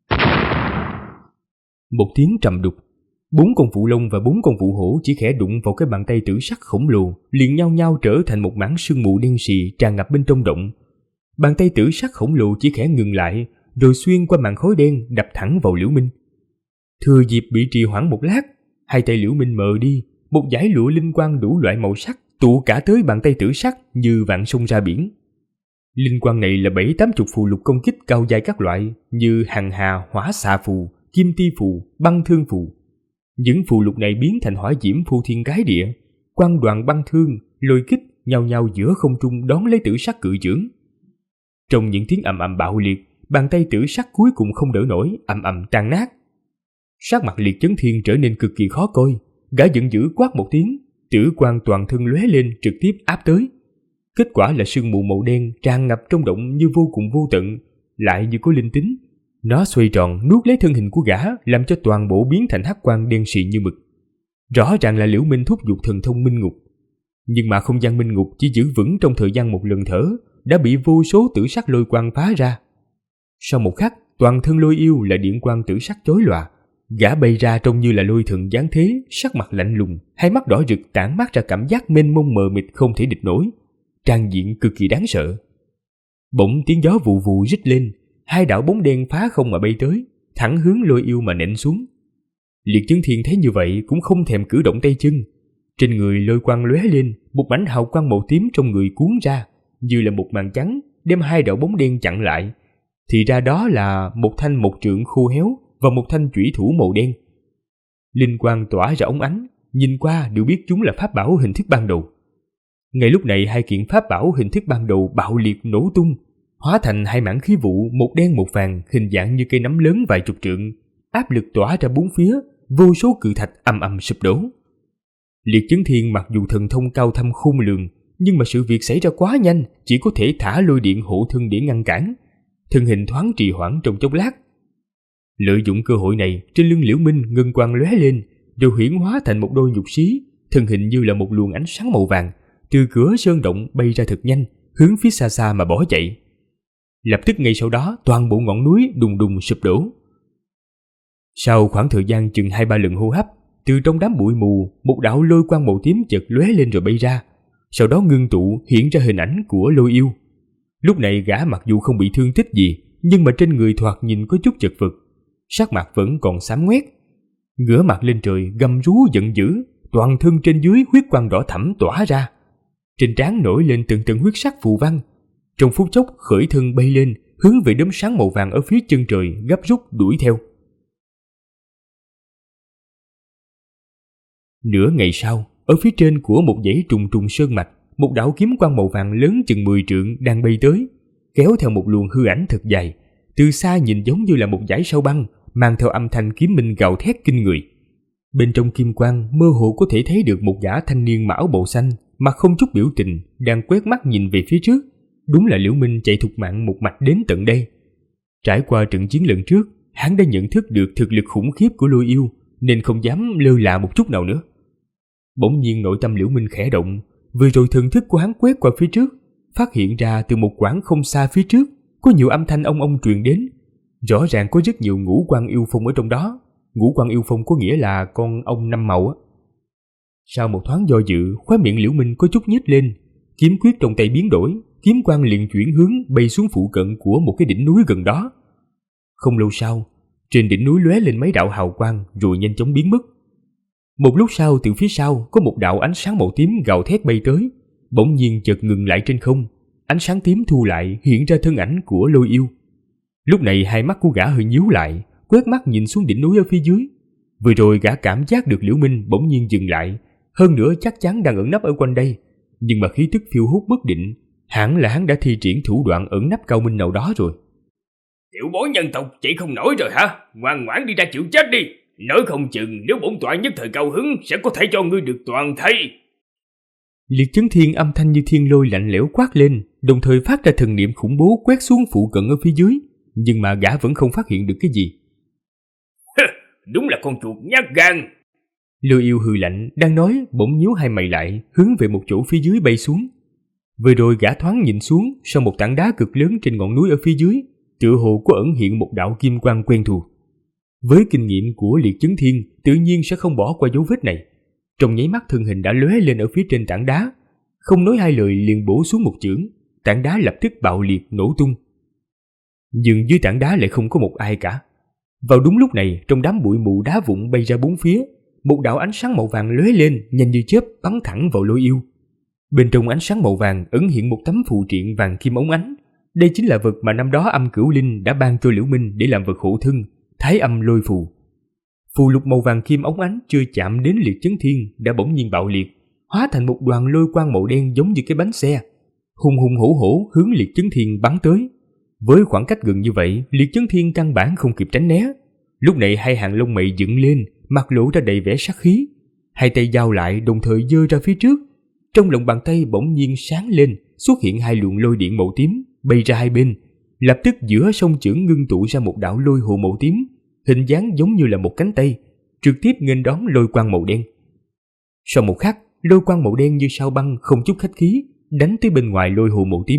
Một tiếng trầm đục, 4 con vụ long và 4 con vụ hổ chỉ khẽ đụng vào cái bàn tay tử sắc khổng lồ, liền nhau nhau trở thành một mảng sương mù đen sì tràn ngập bên trong động. Bàn tay tử sắc khổng lồ chỉ khẽ ngừng lại, rồi xuyên qua màn khói đen đập thẳng vào Liễu Minh. Thừa dịp bị trì hoãn một lát, hai tay Liễu Minh mờ đi, một dải lụa linh quang đủ loại màu sắc tụ cả tới bàn tay tử sắc như vạn sông ra biển. Linh quang này là 7-80 phù lục công kích cao dài các loại như hằng hà hỏa xạ phù, kim ti phù, băng thương phù. Những phù lục này biến thành hỏa diễm phô thiên cái địa, quang đoàn băng thương, lôi kích nhao nhao giữa không trung đón lấy tử sắc cự chưởng. Trong những tiếng ầm ầm bạo liệt, bàn tay tử sắc cuối cùng không đỡ nổi, ầm ầm tan nát. Sắc mặt Liệt Chấn Thiên trở nên cực kỳ khó coi, gã giận dữ quát một tiếng, tử quang toàn thân lóe lên trực tiếp áp tới. Kết quả là sương mù màu đen tràn ngập trong động như vô cùng vô tận, lại như có linh tính. Nó xoay tròn nuốt lấy thân hình của gã, làm cho toàn bộ biến thành hắc quang đen sì như mực. Rõ ràng là Liễu Minh thúc giục thần thông minh ngục, nhưng mà không gian minh ngục chỉ giữ vững trong thời gian một lần thở đã bị vô số tử sắc lôi quang phá ra. Sau một khắc, toàn thân Lôi Yêu là điện quang tử sắc chói lòa, gã bay ra trông như là lôi thần giáng thế, sắc mặt lạnh lùng, hai mắt đỏ rực tản mát ra cảm giác mênh mông mờ mịt không thể địch nổi, trang diện cực kỳ đáng sợ. Bỗng tiếng gió vù vù rít lên, 2 đạo bóng đen phá không mà bay tới, thẳng hướng Lôi Yêu mà nện xuống. Liệt Chấn Thiên thấy như vậy cũng không thèm cử động tay chân, trên người lôi quang lóe lên, một mảnh hào quang màu tím trong người cuốn ra, như là một màn trắng đem 2 đạo bóng đen chặn lại. Thì ra đó là một thanh một trượng khô héo và một thanh chủy thủ màu đen. Linh quang tỏa ra óng ánh, nhìn qua đều biết chúng là pháp bảo hình thức ban đầu. Ngay lúc này 2 kiện pháp bảo hình thức ban đầu bạo liệt nổ tung, hóa thành 2 mảng khí vụ, một đen một vàng, hình dạng như cây nắm lớn vài chục trượng, áp lực tỏa ra bốn phía, vô số cự thạch ầm ầm sụp đổ. Liệt Chấn Thiên mặc dù thần thông cao thâm khôn lường, nhưng mà sự việc xảy ra quá nhanh, chỉ có thể thả lôi điện hộ thân để ngăn cản. Thân hình thoáng trì hoãn trong chốc lát. Lợi dụng cơ hội này, trên lưng Liễu Minh ngân quang lóe lên, rồi huyễn hóa thành một đôi nhục xí, thân hình như là một luồng ánh sáng màu vàng, từ cửa sơn động bay ra thật nhanh, hướng phía xa xa mà bỏ chạy. Lập tức ngay sau đó, toàn bộ ngọn núi đùng đùng sụp đổ. Sau khoảng thời gian chừng 2-3 lần hô hấp, từ trong đám bụi mù, một đạo lôi quang màu tím chợt lóe lên rồi bay ra, sau đó ngưng tụ hiện ra hình ảnh của Lôi Yêu. Lúc này gã mặc dù không bị thương tích gì, nhưng mà trên người thoạt nhìn có chút chật vật, sắc mặt vẫn còn xám ngoét. Ngửa mặt lên trời gầm rú giận dữ, toàn thân trên dưới huyết quang đỏ thẫm tỏa ra. Trên trán nổi lên từng tầng huyết sắc phù văn. Trong phút chốc khởi thân bay lên, hướng về đốm sáng màu vàng ở phía chân trời gấp rút đuổi theo. Nửa ngày sau, ở phía trên của một dãy trùng trùng sơn mạch, một đạo kiếm quang màu vàng lớn chừng 10 trượng đang bay tới, kéo theo một luồng hư ảnh thật dài, từ xa nhìn giống như là một dải sao băng, mang theo âm thanh kiếm minh gào thét kinh người. Bên trong kim quang mơ hồ có thể thấy được một gã thanh niên mặc áo bào xanh, mặt không chút biểu tình, đang quét mắt nhìn về phía trước. Đúng là Liễu Minh chạy thục mạng một mạch đến tận đây. Trải qua trận chiến lần trước, hắn đã nhận thức được thực lực khủng khiếp của Lôi Yêu, nên không dám lơ là một chút nào nữa. Bỗng nhiên nội tâm Liễu Minh khẽ động, vừa rồi thần thức của hắn quét qua phía trước, phát hiện ra từ một quãng không xa phía trước có nhiều âm thanh ông truyền đến. Rõ ràng có rất nhiều ngũ quan yêu phong ở trong đó. Ngũ quan yêu phong có nghĩa là con ong 5 màu á. Sau một thoáng do dự, khóe miệng Liễu Minh có chút nhếch lên, kiếm quyết trong tay biến đổi, kiếm quang liền chuyển hướng bay xuống phụ cận của một cái đỉnh núi gần đó. Không lâu sau, trên đỉnh núi lóe lên mấy đạo hào quang rồi nhanh chóng biến mất. Một lúc sau, từ phía sau có một đạo ánh sáng màu tím gào thét bay tới, bỗng nhiên chợt ngừng lại trên không. Ánh sáng tím thu lại, hiện ra thân ảnh của Lôi Yêu. Lúc này hai mắt của gã hơi nhíu lại, quét mắt nhìn xuống đỉnh núi ở phía dưới. Vừa rồi gã cảm giác được Liễu Minh bỗng nhiên dừng lại, hơn nữa chắc chắn đang ẩn nấp ở quanh đây, nhưng mà khí tức phiêu hốt bất định, hẳn là hắn đã thi triển thủ đoạn ẩn nấp cao minh nào đó rồi. Tiểu bối nhân tộc chạy không nổi rồi hả? Ngoan ngoãn đi ra chịu chết đi, nói không chừng nếu bổn tọa nhất thời cao hứng sẽ có thể cho ngươi được toàn thây. Liệt Chấn Thiên âm thanh như thiên lôi lạnh lẽo quát lên, đồng thời phát ra thần niệm khủng bố quét xuống phụ cận ở phía dưới, nhưng mà gã vẫn không phát hiện được cái gì. Đúng là con chuột nhát gan. Lôi Yêu hừ lạnh đang nói, bỗng nhíu hai mày lại, hướng về một chỗ phía dưới bay xuống. Vừa rồi gã thoáng nhìn xuống, sau một tảng đá cực lớn trên ngọn núi ở phía dưới, tựa hồ có ẩn hiện một đạo kim quang quen thuộc. Với kinh nghiệm của Liệt Chấn Thiên, tự nhiên sẽ không bỏ qua dấu vết này. Trong nháy mắt thân hình đã lóe lên ở phía trên tảng đá, không nói hai lời liền bổ xuống một chưởng, tảng đá lập tức bạo liệt nổ tung. Nhưng dưới tảng đá lại không có một ai cả. Vào đúng lúc này, trong đám bụi mù đá vụn bay ra bốn phía, một đạo ánh sáng màu vàng lóe lên, nhanh như chớp bắn thẳng vào Lôi Yêu. Bên trong ánh sáng màu vàng ẩn hiện một tấm phù triện vàng kim óng ánh. Đây chính là vật mà năm đó Âm Cửu Linh đã ban cho Liễu Minh để làm vật hộ thân, Thái Âm Lôi Phù. Phù lục màu vàng kim óng ánh chưa chạm đến Liệt Chấn Thiên đã bỗng nhiên bạo liệt, hóa thành một đoàn lôi quang màu đen giống như cái bánh xe, hùng hùng hổ hổ hướng Liệt Chấn Thiên bắn tới. Với khoảng cách gần như vậy, Liệt Chấn Thiên căn bản không kịp tránh né. Lúc này hai hàng lông mày dựng lên, mặt lộ ra đầy vẻ sát khí, hai tay giao lại đồng thời giơ ra phía trước. Trong lòng bàn tay bỗng nhiên sáng lên, xuất hiện hai luồng lôi điện màu tím bay ra hai bên, lập tức giữa song chưởng ngưng tụ ra một đạo lôi hồ màu tím, hình dáng giống như là một cánh tay, trực tiếp nghênh đón lôi quang màu đen. Sau một khắc, lôi quang màu đen như sao băng không chút khách khí đánh tới bên ngoài lôi hồ màu tím.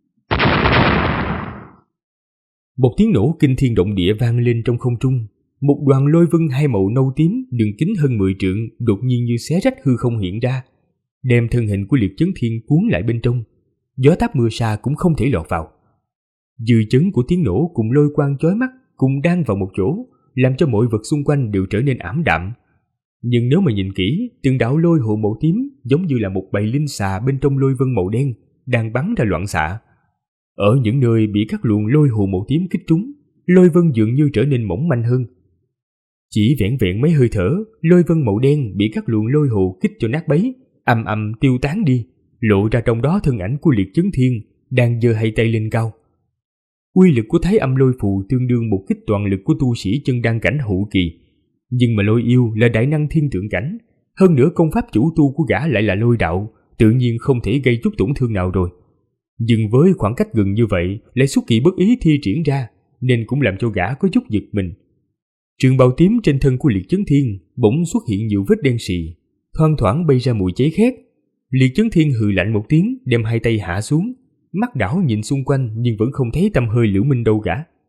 Một tiếng nổ kinh thiên động địa vang lên trong không trung. Một đoàn lôi vân hai màu nâu tím đường kính hơn 10 trượng đột nhiên như xé rách hư không hiện ra, đem thân hình của Liệt Chấn Thiên cuốn lại bên trong. Gió táp mưa sa cũng không thể lọt vào. Dư chấn của tiếng nổ cùng lôi quang chói mắt cùng đan vào một chỗ, làm cho mọi vật xung quanh đều trở nên ảm đạm. Nhưng nếu mà nhìn kỹ, từng đạo lôi hồ màu tím giống như là một bầy linh xà bên trong lôi vân màu đen đang bắn ra loạn xạ. Ở những nơi bị các luồng lôi hồ màu tím kích trúng, lôi vân dường như trở nên mỏng manh hơn. Chỉ vẹn vẹn mấy hơi thở, lôi vân màu đen bị các luồng lôi hồ kích cho nát bấy, ầm ầm tiêu tán đi, lộ ra trong đó thân ảnh của Liệt Chấn Thiên đang giơ hai tay lên cao. Uy lực của Thái Âm Lôi Phù tương đương một kích toàn lực của tu sĩ chân đan cảnh hậu kỳ, nhưng mà Lôi Yêu là đại năng thiên tượng cảnh, hơn nữa công pháp chủ tu của gã lại là lôi đạo, tự nhiên không thể gây chút tổn thương nào rồi. Nhưng với khoảng cách gần như vậy lại xuất kỳ bất ý thi triển ra, nên cũng làm cho gã có chút giật mình. Trường bào tím trên thân của Liệt Chấn Thiên bỗng xuất hiện nhiều vết đen sì, thoang thoảng bay ra mùi cháy khét. Liệt Chấn Thiên hừ lạnh một tiếng, đem hai tay hạ xuống, mắt đảo nhìn xung quanh nhưng vẫn không thấy tăm hơi Liễu Minh đâu cả.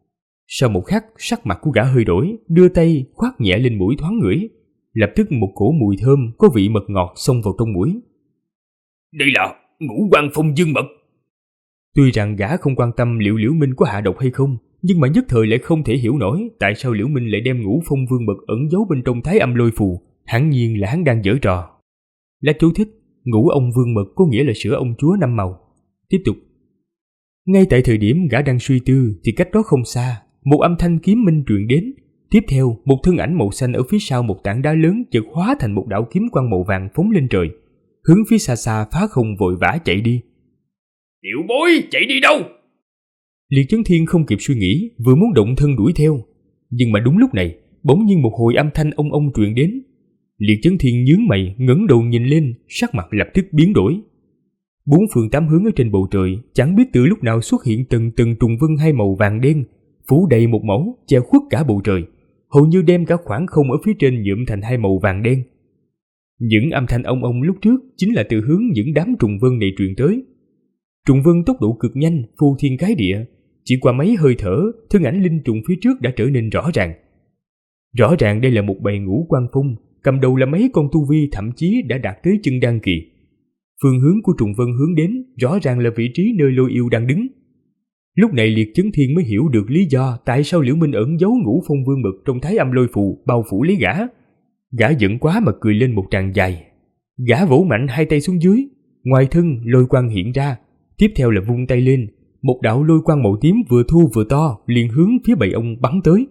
Sau một khắc, sắc mặt của gã hơi đổi, đưa tay khoát nhẹ lên mũi thoáng ngửi. Lập tức một cổ mùi thơm có vị mật ngọt xông vào trong mũi. Đây là Ngũ Quan Phong Dương Mật. Tuy rằng gã không quan tâm liệu Liễu Minh có hạ độc hay không, nhưng mà nhất thời lại không thể hiểu nổi tại sao Liễu Minh lại đem Ngũ Phong Vương Mật ẩn giấu bên trong Thái Âm Lôi Phù. Hẳn nhiên là hắn đang giở trò. Lá chú thích: Ngũ Ông Vương Mật có nghĩa là sữa ông chúa 5 màu. Tiếp tục. Ngay tại thời điểm gã đang suy tư thì cách đó không xa, một âm thanh kiếm minh truyền đến. Tiếp theo, một thân ảnh màu xanh ở phía sau một tảng đá lớn chợt hóa thành một đạo kiếm quang màu vàng phóng lên trời, hướng phía xa xa phá không vội vã chạy đi. Tiểu bối, chạy đi đâu? Liệt Chấn Thiên không kịp suy nghĩ, vừa muốn động thân đuổi theo, nhưng mà đúng lúc này, bỗng nhiên một hồi âm thanh ông truyền đến. Liệt Chấn Thiên nhướng mày, ngẩng đầu nhìn lên, sắc mặt lập tức biến đổi. Bốn phương tám hướng ở trên bầu trời, chẳng biết từ lúc nào xuất hiện từng trùng vân hai màu vàng đen, phủ đầy một mẫu, che khuất cả bầu trời, hầu như đem cả khoảng không ở phía trên nhuộm thành hai màu vàng đen. Những âm thanh ông lúc trước chính là từ hướng những đám trùng vân này truyền tới. Trùng vân tốc độ cực nhanh, phô thiên cái địa, chỉ qua mấy hơi thở, thân ảnh linh trùng phía trước đã trở nên rõ ràng. Rõ ràng đây là một bầy Ngũ Quan Phong, cầm đầu là mấy con tu vi thậm chí đã đạt tới chân đan kỳ. Phương hướng của trùng vân hướng đến rõ ràng là vị trí nơi Lôi Yêu đang đứng. Lúc này Liệt Chấn Thiên mới hiểu được lý do tại sao Liễu Minh ẩn giấu Ngũ Phong Vương Mật trong Thái Âm Lôi Phù bao phủ lấy gã. Gã giận quá mà cười lên một tràng dài. Gã vỗ mạnh hai tay xuống dưới, ngoài thân lôi quang hiện ra, tiếp theo là vung tay lên, một đạo lôi quang màu tím vừa thu vừa to liền hướng phía bầy ông bắn tới.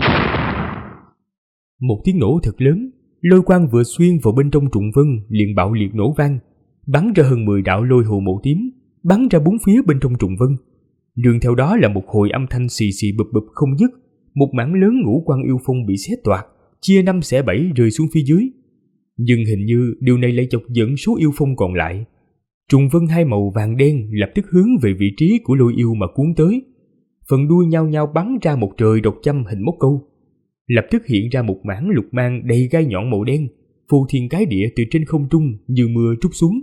Một tiếng nổ thật lớn, lôi quang vừa xuyên vào bên trong trùng vân liền bạo liệt nổ vang, bắn ra hơn 10 đạo lôi hồ màu tím, bắn ra bốn phía bên trong trùng vân. Đường theo đó là một hồi âm thanh xì xì bụp bụp không dứt, một mảng lớn Ngũ Quan Yêu Phong bị xé toạc, chia 5 xẻ 7 rơi xuống phía dưới. Nhưng hình như điều này lại chọc giận số yêu phong còn lại. Trùng vân hai màu vàng đen lập tức hướng về vị trí của Lôi Yêu mà cuốn tới. Phần đuôi nhao nhao bắn ra một trời độc châm hình móc câu. Lập tức hiện ra một mảng lục mang đầy gai nhọn màu đen, phô thiên cái địa từ trên không trung như mưa trút xuống.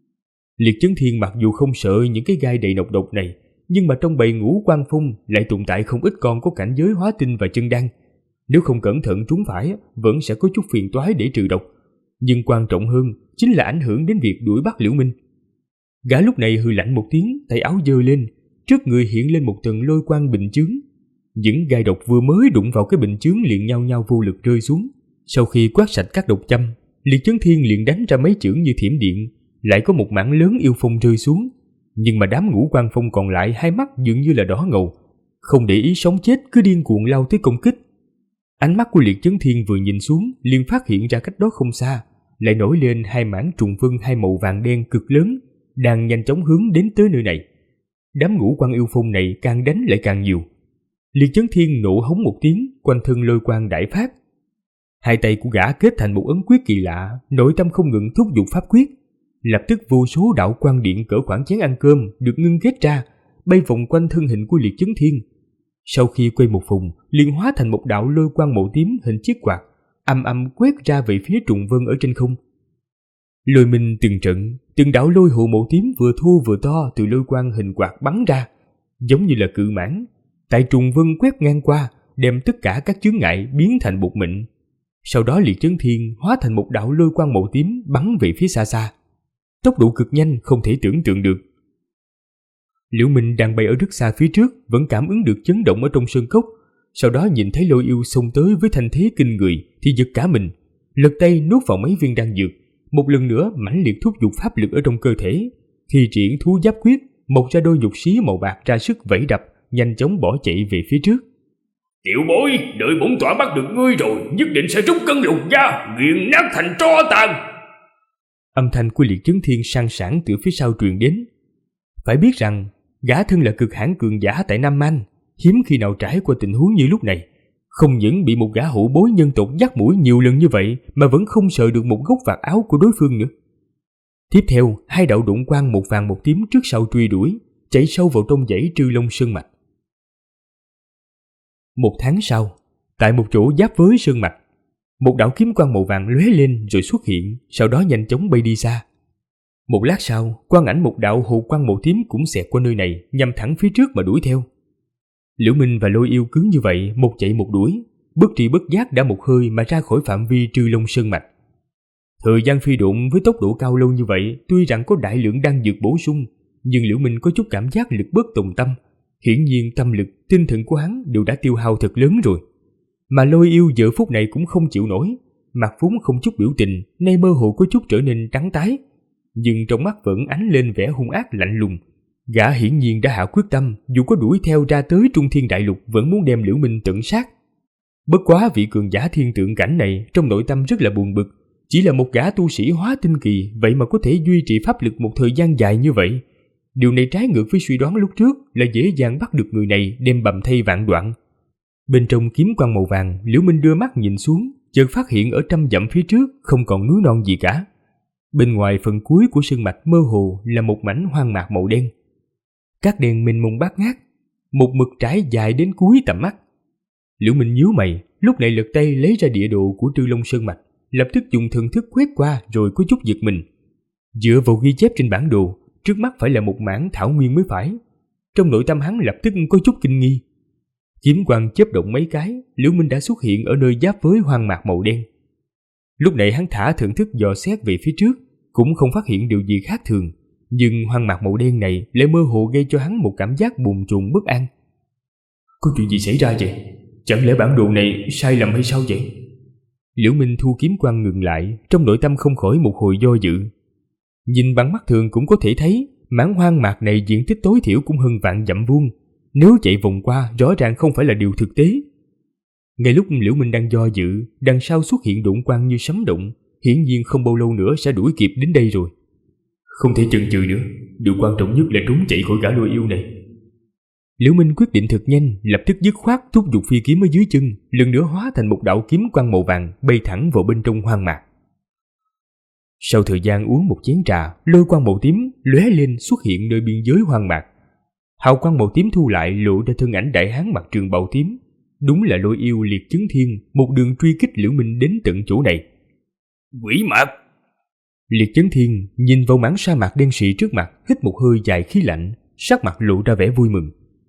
Liệt Chấn Thiên mặc dù không sợ những cái gai đầy nọc độc này, nhưng mà trong bầy Ngũ Quan Phong lại tồn tại không ít con có cảnh giới hóa tinh và chân đan. Nếu không cẩn thận trúng phải, vẫn sẽ có chút phiền toái để trừ độc. Nhưng quan trọng hơn chính là ảnh hưởng đến việc đuổi bắt Liễu Minh. Gã lúc này hừ lạnh một tiếng, tay áo giơ lên, trước người hiện lên một tầng lôi quang bình chướng. Những gai độc vừa mới đụng vào cái bình chướng liền nhao nhao vô lực rơi xuống. Sau khi quát sạch các độc châm, Liệt Chấn Thiên liền đánh ra mấy chưởng như thiểm điện, lại có một mảng lớn yêu phong rơi xuống. Nhưng mà đám Ngũ Quan Phong còn lại hai mắt dường như là đỏ ngầu, không để ý sống chết cứ điên cuồng lao tới công kích. Ánh mắt của Liệt Chấn Thiên vừa nhìn xuống liền phát hiện ra cách đó không xa lại nổi lên hai mảng trùng vân hai màu vàng đen cực lớn, đang nhanh chóng hướng đến tới nơi này. Đám Ngũ Quan Yêu Phong này càng đánh lại càng nhiều. Liệt Chấn Thiên nộ hống một tiếng, quanh thân lôi quang đại phát. Hai tay của gã kết thành một ấn quyết kỳ lạ, nội tâm không ngừng thúc giục pháp quyết. Lập tức vô số đạo quang điện cỡ khoảng chén ăn cơm được ngưng kết ra, bay vòng quanh thân hình của Liệt Chấn Thiên. Sau khi quay một vòng, liền hóa thành một đạo lôi quang màu tím hình chiếc quạt, âm quét ra về phía trùng vân ở trên không. Lôi minh từng trận, từng đạo lôi hồ màu tím vừa thô vừa to từ lôi quang hình quạt bắn ra, giống như là cự mãng, tại trùng vân quét ngang qua, đem tất cả các chướng ngại biến thành bột mịn. Sau đó Liệt Chấn Thiên hóa thành một đạo lôi quang màu tím bắn về phía xa xa, tốc độ cực nhanh không thể tưởng tượng được. Liễu Minh đang bay ở rất xa phía trước, vẫn cảm ứng được chấn động ở trong sơn cốc, sau đó nhìn thấy Lôi Yêu xông tới với thanh thế kinh người thì giật cả mình, lật tay nuốt vào mấy viên đan dược, một lần nữa mãnh liệt thúc giục pháp lực ở trong cơ thể, thi triển thú giáp quyết, mọc ra đôi nhục xí màu bạc ra sức vẫy đập, nhanh chóng bỏ chạy về phía trước. Tiểu bối, đợi bổn tọa bắt được ngươi rồi, nhất định sẽ rút cân lục ra, nghiền nát thành tro tàn. Âm thanh của Liệt Chấn Thiên sang sảng từ phía sau truyền đến. Phải biết rằng gã thân là cực hãn cường giả tại Nam Man, hiếm khi nào trải qua tình huống như lúc này. Không những bị một gã hữu bối nhân tộc dắt mũi nhiều lần như vậy mà vẫn không sợ được một góc vạt áo của đối phương nữa. Tiếp theo, hai đạo đụng quang một vàng một tím trước sau truy đuổi, chạy sâu vào trong dãy Trư Long Sơn Mạch. Một tháng sau, tại một chỗ giáp với sơn mạch, một đạo kiếm quang màu vàng lóe lên rồi xuất hiện, sau đó nhanh chóng bay đi xa. Một lát sau, quang ảnh một đạo hồ quang màu tím cũng xẹt qua nơi này, nhằm thẳng phía trước mà đuổi theo. Liễu Minh và Lôi Yêu cứ như vậy một chạy một đuổi, bất tri bất giác đã một hơi mà ra khỏi phạm vi Trư Long Sơn mạch. Thời gian phi độn với tốc độ cao lâu như vậy, tuy rằng có đại lượng đan dược bổ sung, nhưng Liễu Minh có chút cảm giác lực bất tòng tâm. Hiển nhiên tâm lực, tinh thần của hắn đều đã tiêu hao thật lớn rồi. Mà Lôi Yêu giờ phút này cũng không chịu nổi, mặt vốn không chút biểu tình, nay mơ hồ có chút trở nên trắng tái, nhưng trong mắt vẫn ánh lên vẻ hung ác lạnh lùng. Gã hiển nhiên đã hạ quyết tâm, dù có đuổi theo ra tới Trung Thiên Đại Lục vẫn muốn đem Liễu Minh tận sát. Bất quá vị cường giả thiên tượng cảnh này trong nội tâm rất là buồn bực, chỉ là một gã tu sĩ hóa tinh kỳ, vậy mà có thể duy trì pháp lực một thời gian dài như vậy. Điều này trái ngược với suy đoán lúc trước là dễ dàng bắt được người này đem bầm thây vạn đoạn. Bên trong kiếm quang màu vàng, Liễu Minh đưa mắt nhìn xuống, chợt phát hiện ở 100 dặm phía trước không còn núi non gì cả. Bên ngoài phần cuối của sơn mạch mơ hồ là một mảnh hoang mạc màu đen. Các đèn mênh mông bát ngát, một mực trải dài đến cuối tầm mắt. Liễu Minh nhíu mày, lúc này lật tay lấy ra địa đồ của Trư Long Sơn mạch, lập tức dùng thần thức quét qua rồi có chút giật mình. Dựa vào ghi chép trên bản đồ, trước mắt phải là một mảng thảo nguyên mới phải. Trong nội tâm hắn lập tức có chút kinh nghi. Kiếm quang chớp động mấy cái, Liễu Minh đã xuất hiện ở nơi giáp với hoang mạc màu đen. Lúc này hắn thả thần thức dò xét về phía trước, cũng không phát hiện điều gì khác thường, nhưng hoang mạc màu đen này lại mơ hồ gây cho hắn một cảm giác bồn chồn bất an. Có chuyện gì xảy ra vậy? Chẳng lẽ bản đồ này sai lầm hay sao vậy? Liễu Minh thu kiếm quang ngừng lại, trong nội tâm không khỏi một hồi do dự. Nhìn bằng mắt thường cũng có thể thấy, mảng hoang mạc này diện tích tối thiểu cũng hơn vạn dặm vuông. Nếu chạy vòng qua, rõ ràng không phải là điều thực tế. Ngay lúc Liễu Minh đang do dự, đằng sau xuất hiện độn quang như sấm động, hiển nhiên không bao lâu nữa sẽ đuổi kịp đến đây rồi. Không thể chần chừ nữa, điều quan trọng nhất là trốn chạy khỏi gã Lôi Yêu này. Liễu Minh quyết định thật nhanh, lập tức dứt khoát thúc giục phi kiếm ở dưới chân, lần nữa hóa thành một đạo kiếm quang màu vàng bay thẳng vào bên trong hoang mạc. Sau thời gian uống một chén trà, lôi quang màu tím lóe lên xuất hiện nơi biên giới hoang mạc. Hào quang màu tím thu lại lộ ra thân ảnh đại hán mặc trường bào tím, đúng là Lôi Yêu Liệt Chấn Thiên, một đường truy kích Liễu Minh đến tận chỗ này. Quỷ mạc! Liệt Chấn Thiên nhìn vào mảng sa mạc đen sì trước mặt, hít một hơi dài khí lạnh, sắc mặt lộ ra vẻ vui mừng.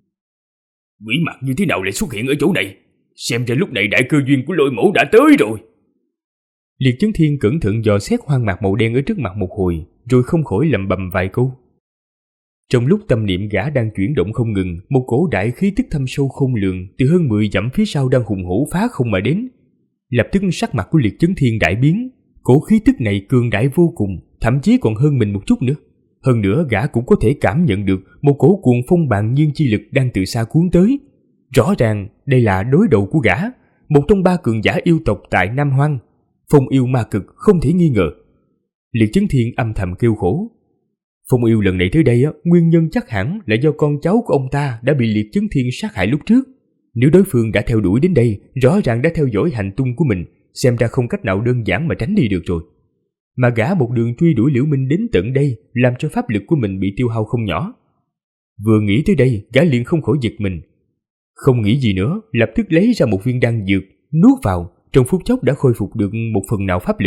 Quỷ mạc như thế nào lại xuất hiện ở chỗ này? Xem ra lúc này đại cơ duyên của Lôi Mẫu đã tới rồi. Liệt Chấn Thiên cẩn thận dò xét hoang mạc màu đen ở trước mặt một hồi, rồi không khỏi lẩm bẩm vài câu. Trong lúc tâm niệm gã đang chuyển động không ngừng, một cổ đại khí tức thâm sâu không lường từ hơn 10 dặm phía sau đang hùng hổ phá không mà đến. Lập tức sắc mặt của Liệt Chấn Thiên đại biến, cổ khí tức này cường đại vô cùng, thậm chí còn hơn mình một chút nữa. Hơn nữa gã cũng có thể cảm nhận được một cổ cuồng phong bàng nhiên chi lực đang từ xa cuốn tới. Rõ ràng đây là đối đầu của gã, một trong 3 cường giả yêu tộc tại Nam Hoang. Phong yêu ma cực không thể nghi ngờ. Liệt Chấn Thiên âm thầm kêu khổ. Phong yêu lần này tới đây nguyên nhân chắc hẳn là do con cháu của ông ta đã bị Liệt Chấn Thiên sát hại lúc trước. Nếu đối phương đã theo đuổi đến đây, rõ ràng đã theo dõi hành tung của mình, xem ra không cách nào đơn giản mà tránh đi được rồi. Mà gã một đường truy đuổi Liễu Minh đến tận đây, làm cho pháp lực của mình bị tiêu hao không nhỏ. Vừa nghĩ tới đây, gã liền không khỏi giật mình. Không nghĩ gì nữa, lập tức lấy ra một viên đan dược, nuốt vào, trong phút chốc đã khôi phục được một phần nào pháp lực.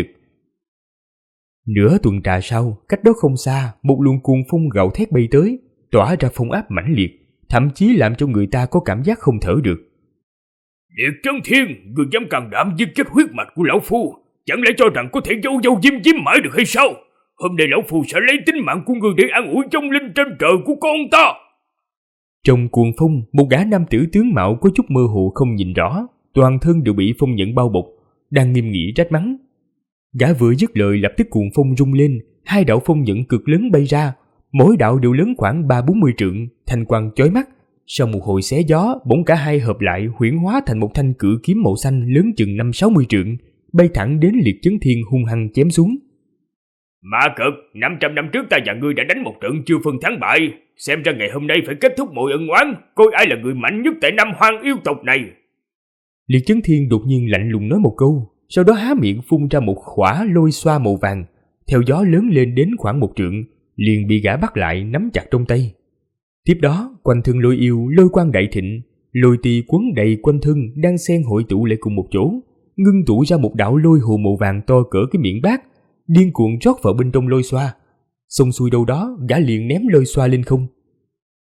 Nửa tuần trà sau, cách đó không xa, một luồng cuồng phong gào thét bay tới, tỏa ra phong áp mãnh liệt, thậm chí làm cho người ta có cảm giác không thở được. Liệt Chấn Thiên, người dám can đảm giết chết huyết mạch của lão phu, chẳng lẽ cho rằng có thể dâu diếm mãi được hay sao? Hôm nay lão phu sẽ lấy tính mạng của người để an ủi trong linh trên trời của con ta. Trong cuồng phong, một gã nam tử tướng mạo có chút mơ hồ không nhìn rõ, toàn thân đều bị phong nhận bao bọc, đang nghiêm nghị trách mắng. Gã vừa dứt lời lập tức cuồng phong rung lên, 2 đạo phong nhận cực lớn bay ra, mỗi đạo đều lớn khoảng 30-40 trượng, thanh quang chói mắt. Sau một hồi xé gió, bỗng cả hai hợp lại huyễn hóa thành một thanh cự kiếm màu xanh lớn chừng 50-60 trượng, bay thẳng đến Liệt Chấn Thiên hung hăng chém xuống. Ma Cực, 500 năm trước ta và ngươi đã đánh một trận chưa phân thắng bại, xem ra ngày hôm nay phải kết thúc mọi ân oán, coi ai là người mạnh nhất tại Nam Hoang yêu tộc này. Liệt Chấn Thiên đột nhiên lạnh lùng nói một câu, sau đó há miệng phun ra một khỏa lôi xoa màu vàng, theo gió lớn lên đến khoảng 1 trượng, liền bị gã bắt lại nắm chặt trong tay. Tiếp đó, quanh thân Lôi Yêu lôi quang đại thịnh, lôi tì quấn đầy quanh thân đang xen hội tụ lại cùng một chỗ, ngưng tụ ra một đạo lôi hồ màu vàng to cỡ cái miệng bát, điên cuồng rót vào bên trong lôi xoa. Xong xuôi đâu đó, gã liền ném lôi xoa lên không.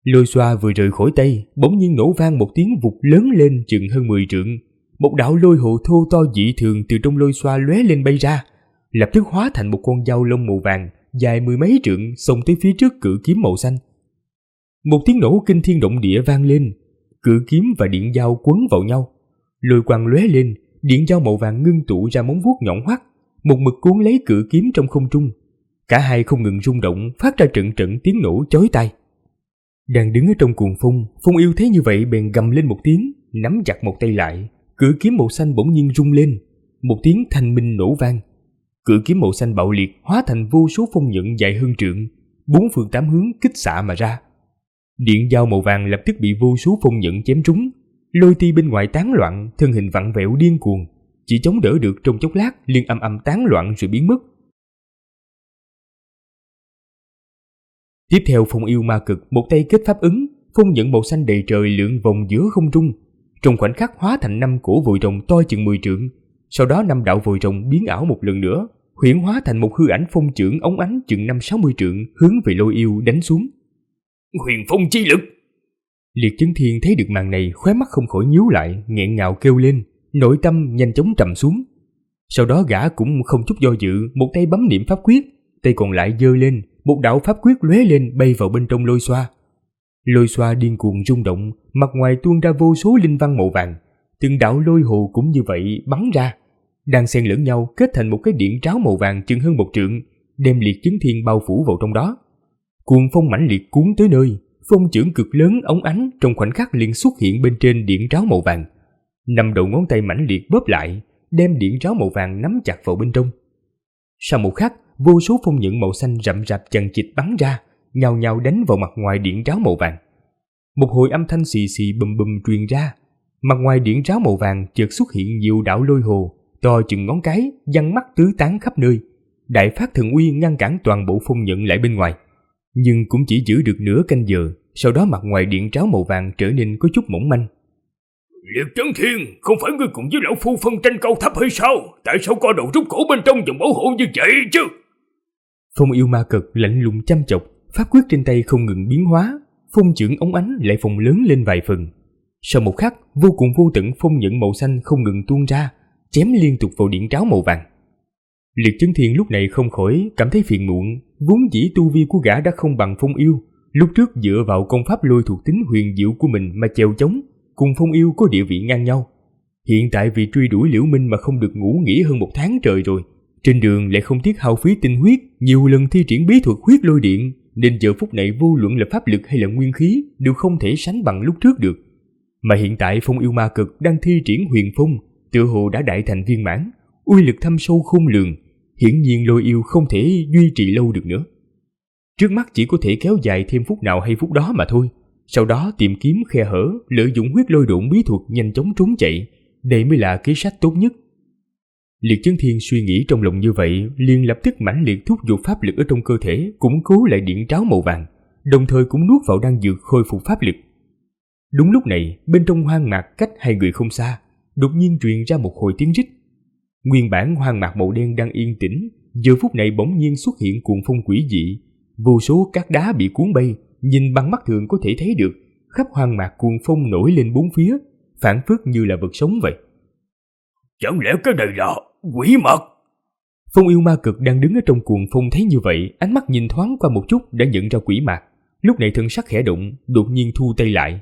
Lôi xoa vừa rời khỏi tay, bỗng nhiên nổ vang một tiếng vụt lớn lên chừng hơn 10 trượng. Một đạo lôi hồ thô to dị thường từ trong lôi xoa lóe lên bay ra, lập tức hóa thành một con dao lông màu vàng dài 10 mấy trượng xông tới phía trước cự kiếm màu xanh. Một tiếng nổ kinh thiên động địa vang lên, cự kiếm và điện dao quấn vào nhau, lôi quang lóe lên, điện dao màu vàng ngưng tụ ra móng vuốt nhọn hoắt, một mực cuốn lấy cự kiếm trong không trung. Cả hai không ngừng rung động, phát ra trận trận tiếng nổ chói tai. Đang đứng ở trong cuồng phong, Phong Yêu thấy như vậy bèn gầm lên một tiếng, nắm chặt một tay lại, cự kiếm màu xanh bỗng nhiên rung lên, một tiếng thanh minh nổ vang. Cự kiếm màu xanh bạo liệt hóa thành vô số phong nhận dài hơn trượng, bốn phương tám hướng kích xạ mà ra. Điện dao màu vàng lập tức bị vô số phong nhận chém trúng, lôi ti bên ngoài tán loạn, thân hình vặn vẹo điên cuồng, chỉ chống đỡ được trong chốc lát liền âm âm tán loạn rồi biến mất. Tiếp theo Phong Yêu ma cực một tay kết pháp ứng, phong nhận màu xanh đầy trời lượn vòng giữa không trung, trong khoảnh khắc hóa thành 5 cổ vòi rồng to chừng 10 trượng. Sau đó 5 đạo vòi rồng biến ảo một lần nữa, huyễn hóa thành một hư ảnh phong chưởng óng ánh chừng 50-60 trượng hướng về Lôi Yêu đánh xuống. Huyền phong chi lực! Liệt Chấn Thiên thấy được màn này, khóe mắt không khỏi nhíu lại, nghẹn ngào kêu lên, nội tâm nhanh chóng trầm xuống. Sau đó gã cũng không chút do dự, một tay bấm niệm pháp quyết, tay còn lại giơ lên, một đạo pháp quyết lóe lên bay vào bên trong lôi xoa. Lôi xoa điên cuồng rung động, mặt ngoài tuôn ra vô số linh văn màu vàng, từng đạo lôi hồ cũng như vậy bắn ra, đang xen lẫn nhau kết thành một cái điện tráo màu vàng chừng hơn 1 trượng, đem Liệt Chấn Thiên bao phủ vào trong đó. Cuồng phong mãnh liệt cuốn tới nơi, phong chưởng cực lớn óng ánh trong khoảnh khắc liền xuất hiện bên trên điện tráo màu vàng. 5 đầu ngón tay mãnh liệt bóp lại, đem điện tráo màu vàng nắm chặt vào bên trong. Sau một khắc, vô số phong nhận màu xanh rậm rạp chằng chịt bắn ra, nhào nhào đánh vào mặt ngoài điện tráo màu vàng. Một hồi âm thanh xì xì bùm bùm truyền ra, mặt ngoài điện tráo màu vàng chợt xuất hiện nhiều đạo lôi hồ to chừng ngón cái, giăng mắt tứ tán khắp nơi. Đại phát thần uy ngăn cản toàn bộ phong nhận lại bên ngoài, nhưng cũng chỉ giữ được nửa canh giờ. Sau đó mặt ngoài điện tráo màu vàng trở nên có chút mỏng manh. Liệt Chấn Thiên, không phải ngươi cùng với lão phu phân tranh cao thấp hay sao? Tại sao co đầu rút cổ bên trong vòng bảo hộ như vậy chứ? Phong Yêu ma cực lạnh lùng chăm chọc, pháp quyết trên tay không ngừng biến hóa, phong chưởng óng ánh lại phồng lớn lên vài phần. Sau một khắc, vô cùng vô tận phong nhận màu xanh không ngừng tuôn ra, chém liên tục vào điện tráo màu vàng. Liệt Chấn Thiên lúc này không khỏi cảm thấy phiền muộn, vốn dĩ tu vi của gã đã không bằng Phong Yêu, lúc trước dựa vào công pháp lôi thuộc tính huyền diệu của mình mà chèo chống, cùng Phong Yêu có địa vị ngang nhau. Hiện tại vì truy đuổi Liễu Minh mà không được ngủ nghỉ hơn 1 tháng trời rồi, trên đường lại không tiếc hao phí tinh huyết, nhiều lần thi triển bí thuật huyết lôi điện, nên giờ phút này vô luận là pháp lực hay là nguyên khí đều không thể sánh bằng lúc trước được. Mà hiện tại Phong Yêu ma cực đang thi triển huyền phong, tựa hồ đã đại thành viên mãn, uy lực thâm sâu khôn lường, hiển nhiên Lôi Yêu không thể duy trì lâu được nữa. Trước mắt chỉ có thể kéo dài thêm phút nào hay phút đó mà thôi, sau đó tìm kiếm khe hở, lợi dụng huyết lôi độn bí thuật nhanh chóng trốn chạy, đây mới là kế sách tốt nhất. Liệt Chấn Thiên suy nghĩ trong lòng như vậy, liền lập tức mãnh liệt thúc giục pháp lực ở trong cơ thể, củng cố lại điện tráo màu vàng, đồng thời cũng nuốt vào đan dược khôi phục pháp lực. Đúng lúc này, bên trong hoang mạc cách hai người không xa, đột nhiên truyền ra một hồi tiếng rít. Nguyên bản hoang mạc màu đen đang yên tĩnh, giờ phút này bỗng nhiên xuất hiện cuồng phong quỷ dị, vô số cát đá bị cuốn bay, nhìn bằng mắt thường có thể thấy được, khắp hoang mạc cuồng phong nổi lên bốn phía, phảng phất như là vật sống vậy. Chẳng lẽ cái này là quỷ mật? Phong Yêu ma cực đang đứng ở trong cuồng phong thấy như vậy, ánh mắt nhìn thoáng qua một chút đã nhận ra quỷ mạc, lúc này thân sắc khẽ động, đột nhiên thu tay lại.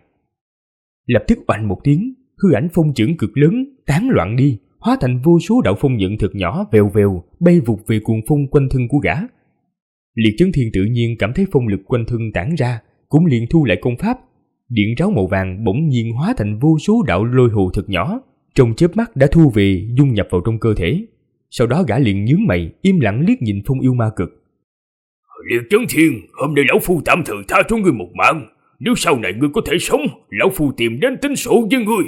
Lập tức oanh một tiếng, hư ảnh phong chưởng cực lớn tán loạn đi, hóa thành vô số đạo phong nhận thật nhỏ vèo vèo bay vụt về cuồng phong quanh thân của gã. Liệt Chấn Thiên tự nhiên cảm thấy phong lực quanh thân tản ra, cũng liền thu lại công pháp. Điện tráo màu vàng bỗng nhiên hóa thành vô số đạo lôi hồ thật nhỏ, trong chớp mắt đã thu về dung nhập vào trong cơ thể. Sau đó gã liền nhướng mày, im lặng liếc nhìn Phong Yêu ma cực. Liệt Chấn Thiên, hôm nay lão phu tạm thời tha cho ngươi một mạng, nếu sau này ngươi có thể sống, lão phu tìm đến tính sổ với ngươi.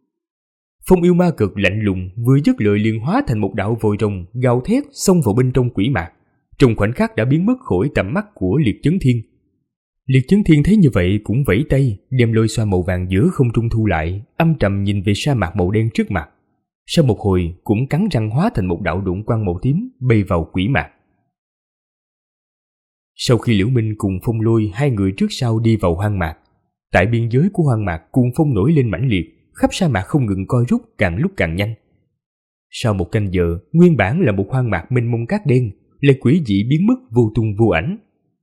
Phong Yêu ma cực lạnh lùng, vừa dứt lời liền hóa thành một đạo vòi rồng gào thét xông vào bên trong quỷ mạc, trong khoảnh khắc đã biến mất khỏi tầm mắt của Liệt Chấn Thiên. Liệt Chấn Thiên thấy như vậy cũng vẫy tay, đem lôi xoa màu vàng giữa không trung thu lại, âm trầm nhìn về sa mạc màu đen trước mặt. Sau một hồi cũng cắn răng hóa thành một đạo đụng quang màu tím bay vào quỷ mạc. Sau khi Liễu Minh cùng Phong Lôi hai người trước sau đi vào hoang mạc, Tại biên giới của hoang mạc, cuồng phong nổi lên mãnh liệt, khắp sa mạc không ngừng co rút, càng lúc càng nhanh. Sau 1 canh giờ, nguyên bản là một hoang mạc mênh mông cát đen lại quỷ dị biến mất vô tung vô ảnh.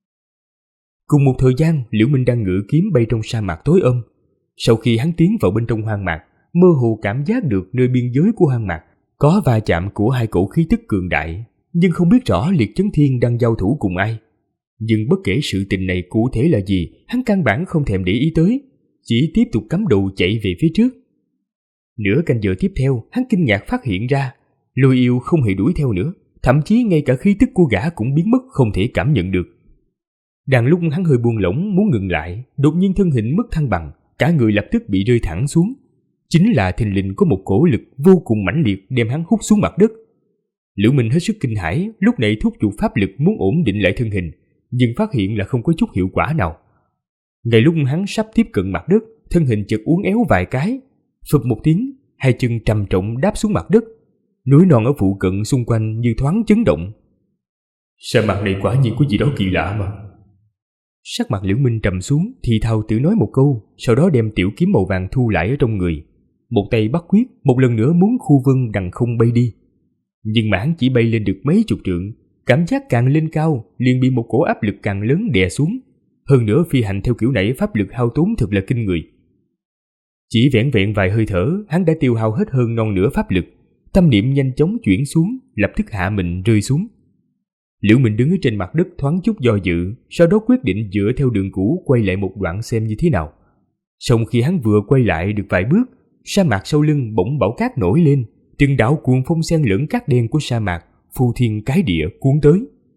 Cùng một thời gian, Liễu Minh đang ngự kiếm bay trong sa mạc tối om. Sau khi hắn tiến vào bên trong hoang mạc, mơ hồ cảm giác được nơi biên giới của hoang mạc có va chạm của 2 cổ khí tức cường đại, nhưng không biết rõ Liệt Chấn Thiên đang giao thủ cùng ai. Nhưng bất kể sự tình này cụ thể là gì, hắn căn bản không thèm để ý tới, chỉ tiếp tục cắm đầu chạy về phía trước. Nửa canh giờ tiếp theo, hắn kinh ngạc phát hiện ra, Lôi Yêu không hề đuổi theo nữa, thậm chí ngay cả khí tức của gã cũng biến mất không thể cảm nhận được. Đang lúc hắn hơi buông lỏng muốn ngừng lại, đột nhiên thân hình mất thăng bằng, cả người lập tức bị rơi thẳng xuống. Chính là thình lình có một cổ lực vô cùng mãnh liệt đem hắn hút xuống mặt đất. Liễu Minh hết sức kinh hãi, lúc này thúc giục pháp lực muốn ổn định lại thân hình, nhưng phát hiện là không có chút hiệu quả nào. Ngay lúc hắn sắp tiếp cận mặt đất, thân hình chợt uốn éo vài cái, phập một tiếng, 2 chân trầm trọng đáp xuống mặt đất. Núi non ở phụ cận xung quanh như thoáng chấn động. Sa mạc này quả nhiên có gì đó kỳ lạ mà. Sắc mặt Liễu Minh trầm xuống, thì thào tự nói một câu, sau đó đem tiểu kiếm màu vàng thu lại ở trong người. Một tay bắt quyết, một lần nữa muốn khu vân đằng không bay đi. Nhưng mà hắn chỉ bay lên được mấy chục trượng, cảm giác càng lên cao liền bị một cổ áp lực càng lớn đè xuống. Hơn nữa phi hành theo kiểu này pháp lực hao tốn thật là kinh người. Chỉ vẻn vẹn vài hơi thở, hắn đã tiêu hao hết hơn non nửa pháp lực. Tâm niệm nhanh chóng chuyển xuống, lập tức hạ mình rơi xuống. Liễu Minh đứng ở trên mặt đất thoáng chút do dự, sau đó quyết định dựa theo đường cũ quay lại một đoạn xem như thế nào. Xong khi hắn vừa quay lại được vài bước, sa mạc sau lưng bỗng bão cát nổi lên, từng đạo cuồng phong xen lẫn cát đen của sa mạc phù thiên cái địa cuốn tới.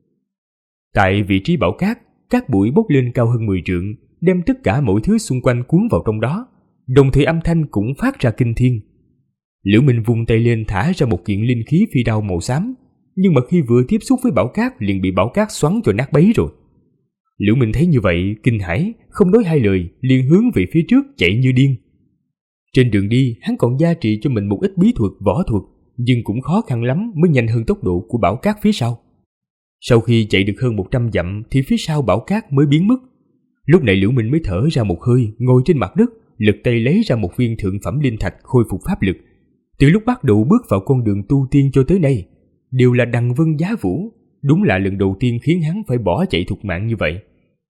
Tại vị trí bão cát, cát bụi bốc lên cao hơn 10 trượng, đem tất cả mọi thứ xung quanh cuốn vào trong đó, đồng thời âm thanh cũng phát ra kinh thiên. Liễu Minh vung tay lên thả ra một kiện linh khí phi đao màu xám, nhưng mà khi vừa tiếp xúc với bão cát liền bị bão cát xoắn cho nát bấy rồi. Liễu Minh thấy như vậy, kinh hãi, không nói hai lời, liền hướng về phía trước chạy như điên. Trên đường đi, hắn còn gia trị cho mình một ít bí thuật, võ thuật, nhưng cũng khó khăn lắm mới nhanh hơn tốc độ của bão cát phía sau. Sau khi chạy được hơn 100 dặm thì phía sau bão cát mới biến mất. Lúc này Liễu Minh mới thở ra một hơi, ngồi trên mặt đất, lật tay lấy ra một viên thượng phẩm linh thạch khôi phục pháp lực. Từ lúc bắt đầu bước vào con đường tu tiên cho tới nay, đều là đằng vân giá vũ, đúng là lần đầu tiên khiến hắn phải bỏ chạy thục mạng như vậy.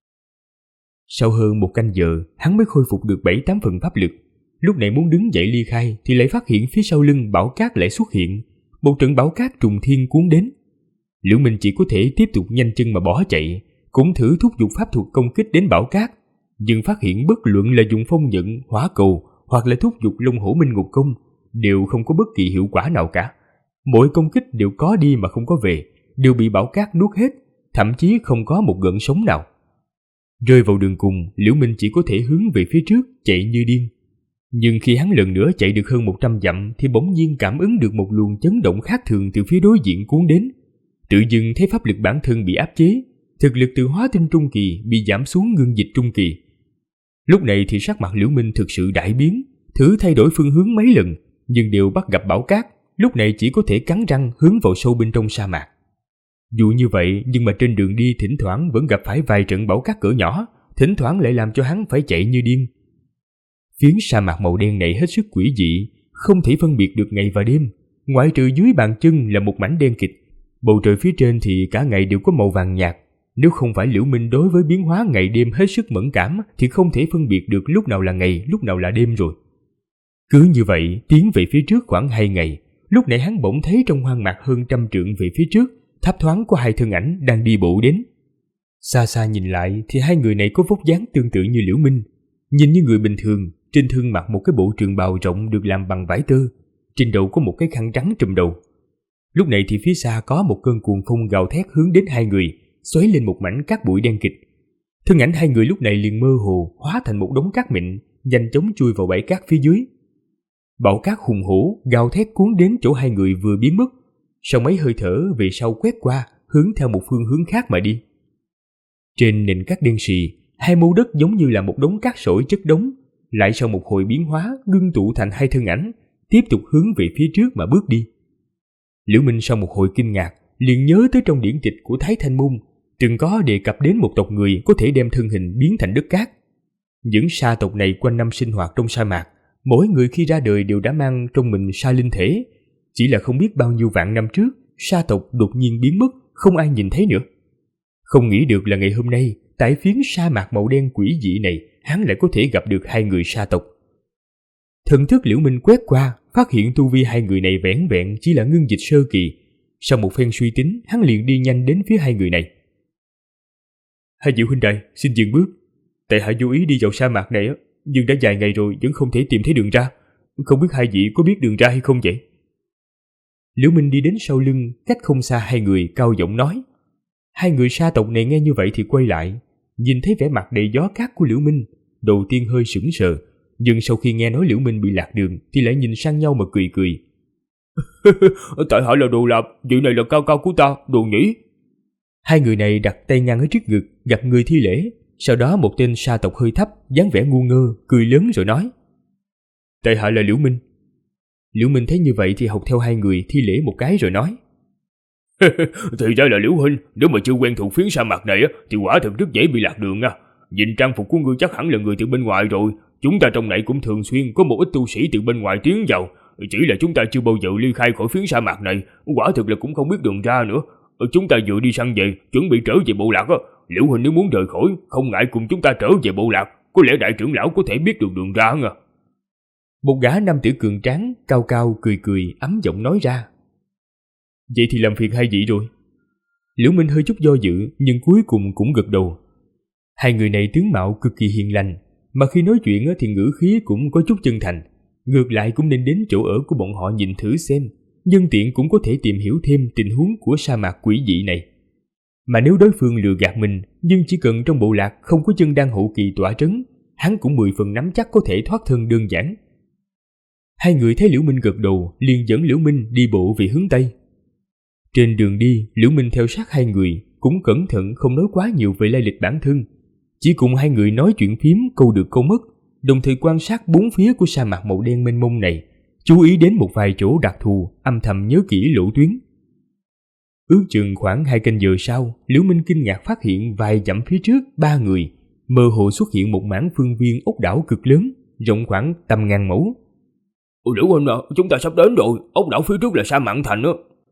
Sau hơn 1 canh giờ, hắn mới khôi phục được 7-8 phần pháp lực. Lúc này muốn đứng dậy ly khai thì lại phát hiện phía sau lưng bão cát lại xuất hiện, một trận bão cát trùng thiên cuốn đến. Liễu Minh chỉ có thể tiếp tục nhanh chân mà bỏ chạy, cũng thử thúc giục pháp thuật công kích đến bão cát, nhưng phát hiện bất luận là dùng phong nhận, hỏa cầu hoặc là thúc giục Long Hổ Minh Ngục Công đều không có bất kỳ hiệu quả nào cả. Mỗi công kích đều có đi mà không có về, đều bị bão cát nuốt hết, thậm chí không có một gợn sóng nào. Rơi vào đường cùng, Liễu Minh chỉ có thể hướng về phía trước chạy như điên. Nhưng khi hắn lần nữa chạy được hơn 100 dặm thì bỗng nhiên cảm ứng được một luồng chấn động khác thường từ phía đối diện cuốn đến. Tự dưng thấy pháp lực bản thân bị áp chế, thực lực từ hóa tinh trung kỳ bị giảm xuống ngưng dịch trung kỳ. Lúc này thì sắc mặt Liễu Minh thực sự đại biến, thử thay đổi phương hướng mấy lần nhưng đều bắt gặp bão cát, lúc này chỉ có thể cắn răng hướng vào sâu bên trong sa mạc. Dù như vậy nhưng mà trên đường đi thỉnh thoảng vẫn gặp phải vài trận bão cát cỡ nhỏ, thỉnh thoảng lại làm cho hắn phải chạy như điên. Phiến sa mạc màu đen này hết sức quỷ dị, không thể phân biệt được ngày và đêm, ngoại trừ dưới bàn chân là một mảnh đen kịt. Bầu trời phía trên thì cả ngày đều có màu vàng nhạt. Nếu không phải Liễu Minh đối với biến hóa ngày đêm hết sức mẫn cảm thì không thể phân biệt được lúc nào là ngày, lúc nào là đêm rồi. Cứ như vậy, tiến về phía trước khoảng 2 ngày, lúc nãy hắn bỗng thấy trong hoang mạc hơn 100 trượng về phía trước, thấp thoáng có 2 thân ảnh đang đi bộ đến. Xa xa nhìn lại thì 2 người này có vóc dáng tương tự như Liễu Minh. Nhìn như người bình thường, trên thân mặc một cái bộ trường bào rộng được làm bằng vải tơ, trên đầu có một cái khăn trắng trùm đầu. Lúc này thì phía xa có một cơn cuồng phong gào thét hướng đến 2 người, xoáy lên một mảnh cát bụi đen kịt. Thân ảnh 2 người lúc này liền mơ hồ hóa thành một đống cát mịn, nhanh chóng chui vào bãi cát phía dưới. Bão cát hùng hổ gào thét cuốn đến chỗ 2 người vừa biến mất, sau mấy hơi thở về sau quét qua, hướng theo một phương hướng khác mà đi. Trên nền cát đen sì, 2 mô đất giống như là một đống cát sỏi chất đống, lại sau một hồi biến hóa ngưng tụ thành 2 thân ảnh, tiếp tục hướng về phía trước mà bước đi. Liễu Minh sau một hồi kinh ngạc, liền nhớ tới trong điển tịch của Thái Thanh Môn từng có đề cập đến một tộc người có thể đem thân hình biến thành đất cát. Những sa tộc này quanh năm sinh hoạt trong sa mạc, mỗi người khi ra đời đều đã mang trong mình sa linh thể. Chỉ là không biết bao nhiêu vạn năm trước, sa tộc đột nhiên biến mất, không ai nhìn thấy nữa. Không nghĩ được là ngày hôm nay, tại phiến sa mạc màu đen quỷ dị này, hắn lại có thể gặp được hai người sa tộc. Thần thức Liễu Minh quét qua, phát hiện tu vi hai người này vẻn vẹn chỉ là ngưng dịch sơ kỳ. Sau một phen suy tính, hắn liền đi nhanh đến phía hai người này. Hai vị huynh đài, xin dừng bước. Tại hạ vô ý đi vào sa mạc này, nhưng đã vài ngày rồi vẫn không thể tìm thấy đường ra. Không biết hai vị có biết đường ra hay không vậy? Liễu Minh đi đến sau lưng, cách không xa hai người, cao giọng nói. Hai người sa tộc này nghe như vậy thì quay lại, nhìn thấy vẻ mặt đầy gió cát của Liễu Minh, đầu tiên hơi sững sờ, nhưng sau khi nghe nói Liễu Minh bị lạc đường thì lại nhìn sang nhau mà cười cười. Tại hạ là Đồ Lạp, vị này là cao cao của ta, Đồ Nhĩ. Hai người này đặt tay ngang ở trước ngực, gặp người thi lễ. Sau đó một tên sa tộc hơi thấp, dáng vẻ ngu ngơ, cười lớn rồi nói. Tại hạ là Liễu Minh. Liễu Minh thấy như vậy thì học theo hai người thi lễ một cái rồi nói. Thì ra là Liễu huynh, nếu mà chưa quen thuộc phiến sa mạc này thì quả thật rất dễ bị lạc đường nha. Nhìn trang phục của ngươi chắc hẳn là người từ bên ngoài rồi. Chúng ta trong này cũng thường xuyên có một ít tu sĩ từ bên ngoài tiến vào, chỉ là chúng ta chưa bao giờ ly khai khỏi phiến sa mạc này, quả thực là cũng không biết đường ra nữa. Chúng ta vừa đi săn về, chuẩn bị trở về bộ lạc. Liễu huynh nếu muốn rời khỏi, không ngại cùng chúng ta trở về bộ lạc, có lẽ đại trưởng lão có thể biết được đường ra nha. Một gã nam tử cường tráng, cao cao cười cười, ấm giọng nói ra. Vậy thì làm phiền hai vị rồi. Liễu Minh hơi chút do dự, nhưng cuối cùng cũng gật đầu. Hai người này tướng mạo cực kỳ hiền lành, mà khi nói chuyện thì ngữ khí cũng có chút chân thành. Ngược lại cũng nên đến chỗ ở của bọn họ nhìn thử xem, nhân tiện cũng có thể tìm hiểu thêm tình huống của sa mạc quỷ dị này. Mà nếu đối phương lừa gạt mình, nhưng chỉ cần trong bộ lạc không có chân đan hậu kỳ tỏa trấn, hắn cũng 10 phần nắm chắc có thể thoát thân đơn giản. Hai người thấy Liễu Minh gật đầu, liền dẫn Liễu Minh đi bộ về hướng Tây. Trên đường đi, Liễu Minh theo sát hai người, cũng cẩn thận không nói quá nhiều về lai lịch bản thân, chỉ cùng hai người nói chuyện phím câu được câu mất, đồng thời quan sát bốn phía của sa mạc màu đen mênh mông này, chú ý đến một vài chỗ đặc thù, âm thầm nhớ kỹ lộ tuyến. Ước chừng khoảng 2 canh giờ sau, Liễu Minh kinh ngạc phát hiện vài dặm phía trước ba người, mơ hồ xuất hiện một mảng phương viên ốc đảo cực lớn, rộng khoảng tầm ngàn mẫu. Liễu huynh à, chúng ta sắp đến rồi, ốc đảo phía trước là sa mạn thành á.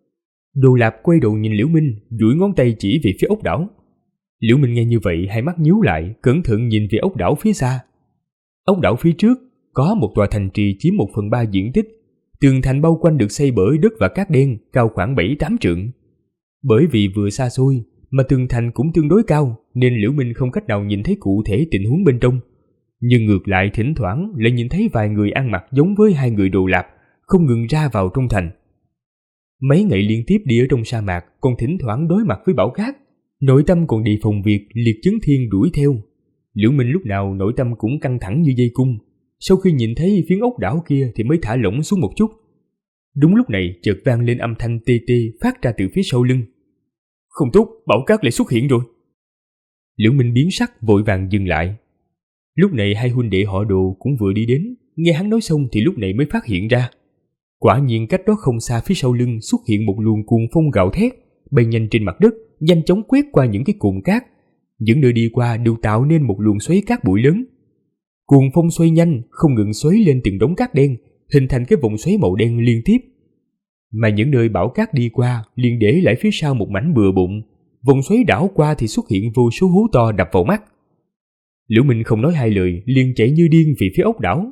Đồ Lạp quay đầu nhìn Liễu Minh, duỗi ngón tay chỉ về phía ốc đảo. Liễu Minh nghe như vậy, hai mắt nhíu lại, cẩn thận nhìn về ốc đảo phía xa. Ốc đảo phía trước có một tòa thành trì chiếm 1/3 diện tích, tường thành bao quanh được xây bởi đất và cát đen, cao khoảng 7-8 trượng. Bởi vì vừa xa xôi mà tường thành cũng tương đối cao, nên Liễu Minh không cách nào nhìn thấy cụ thể tình huống bên trong. Nhưng ngược lại thỉnh thoảng lại nhìn thấy vài người ăn mặc giống với hai người Đồ Lạp, không ngừng ra vào trong thành. Mấy ngày liên tiếp đi ở trong sa mạc, còn thỉnh thoảng đối mặt với bão cát, nội tâm còn đề phòng việc Liệt Chấn Thiên đuổi theo. Liễu Minh lúc nào nội tâm cũng căng thẳng như dây cung. Sau khi nhìn thấy phiến ốc đảo kia thì mới thả lỏng xuống một chút. Đúng lúc này chợt vang lên âm thanh tê tê phát ra từ phía sau lưng. Không tốt, bão cát lại xuất hiện rồi. Liễu Minh biến sắc vội vàng dừng lại. Lúc này hai huynh đệ họ Đồ cũng vừa đi đến, nghe hắn nói xong thì lúc này mới phát hiện ra. Quả nhiên cách đó không xa phía sau lưng xuất hiện một luồng cuồng phong gào thét, bay nhanh trên mặt đất, nhanh chóng quét qua những cái cồn cát. Những nơi đi qua đều tạo nên một luồng xoáy cát bụi lớn. Cuồng phong xoay nhanh, không ngừng xoáy lên từng đống cát đen, hình thành cái vòng xoáy màu đen liên tiếp. Mà những nơi bão cát đi qua liền để lại phía sau một mảnh bừa bộn, vòng xoáy đảo qua thì xuất hiện vô số hố to đập vào mắt. Liễu Minh không nói hai lời, liền chạy như điên về phía ốc đảo.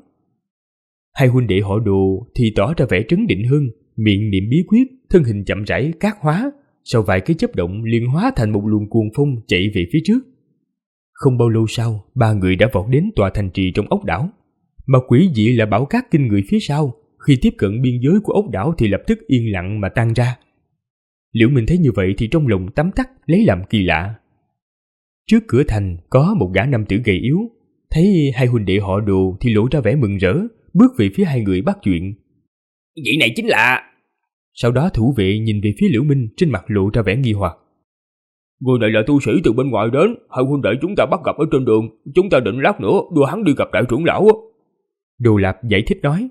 Hai huynh đệ họ Đồ thì tỏ ra vẻ trấn định hơn, miệng niệm bí quyết, thân hình chậm rãi cát hóa, sau vài cái chớp động liền hóa thành một luồng cuồng phong chạy về phía trước. Không bao lâu sau, ba người đã vọt đến tòa thành trì trong ốc đảo. Mà quỷ dị là bão cát kinh người phía sau, khi tiếp cận biên giới của ốc đảo thì lập tức yên lặng mà tan ra. Liễu Minh thấy như vậy thì trong lòng tấm tắc lấy làm kỳ lạ. Trước cửa thành có một gã nam tử gầy yếu, thấy hai huynh đệ họ Đồ thì lộ ra vẻ mừng rỡ, bước về phía hai người bắt chuyện. Vị này chính là... Sau đó thủ vệ nhìn về phía Liễu Minh, trên mặt lộ ra vẻ nghi hoặc. Người này là tu sĩ từ bên ngoài đến, hai huynh đệ chúng ta bắt gặp ở trên đường, chúng ta định lát nữa đưa hắn đi gặp đại trưởng lão. Đồ Lạp giải thích nói.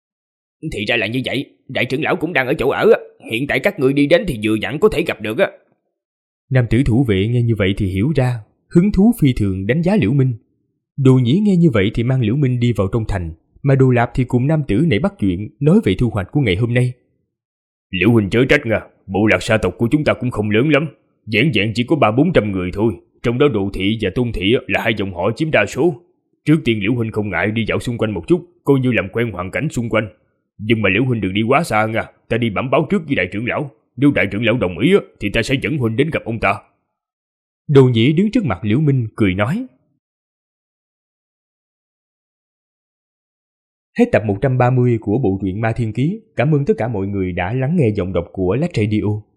Thì ra là như vậy, đại trưởng lão cũng đang ở chỗ ở, hiện tại các người đi đến thì vừa dặn có thể gặp được. Nam tử thủ vệ nghe như vậy thì hiểu ra, hứng thú phi thường đánh giá Liễu Minh. Đồ Nhĩ nghe như vậy thì mang Liễu Minh đi vào trong thành, mà Đồ Lạp thì cùng nam tử này bắt chuyện nói về thu hoạch của ngày hôm nay. Liễu huynh chớ trách nha, bộ lạc sa tộc của chúng ta cũng không lớn lắm, vẻn vẹn chỉ có 300-400 người thôi, trong đó Đồ thị và Tôn thị là hai dòng họ chiếm đa số. Trước tiên Liễu huynh không ngại đi dạo xung quanh một chút, coi như làm quen hoàn cảnh xung quanh. Nhưng mà Liễu huynh đừng đi quá xa nha, ta đi bẩm báo trước với đại trưởng lão, nếu đại trưởng lão đồng ý thì ta sẽ dẫn huynh đến gặp ông ta. Đồ Nhĩ đứng trước mặt Liễu Minh cười nói. Hết tập 130 của bộ truyện Ma Thiên Ký. Cảm ơn tất cả mọi người đã lắng nghe giọng đọc của Lách Radio.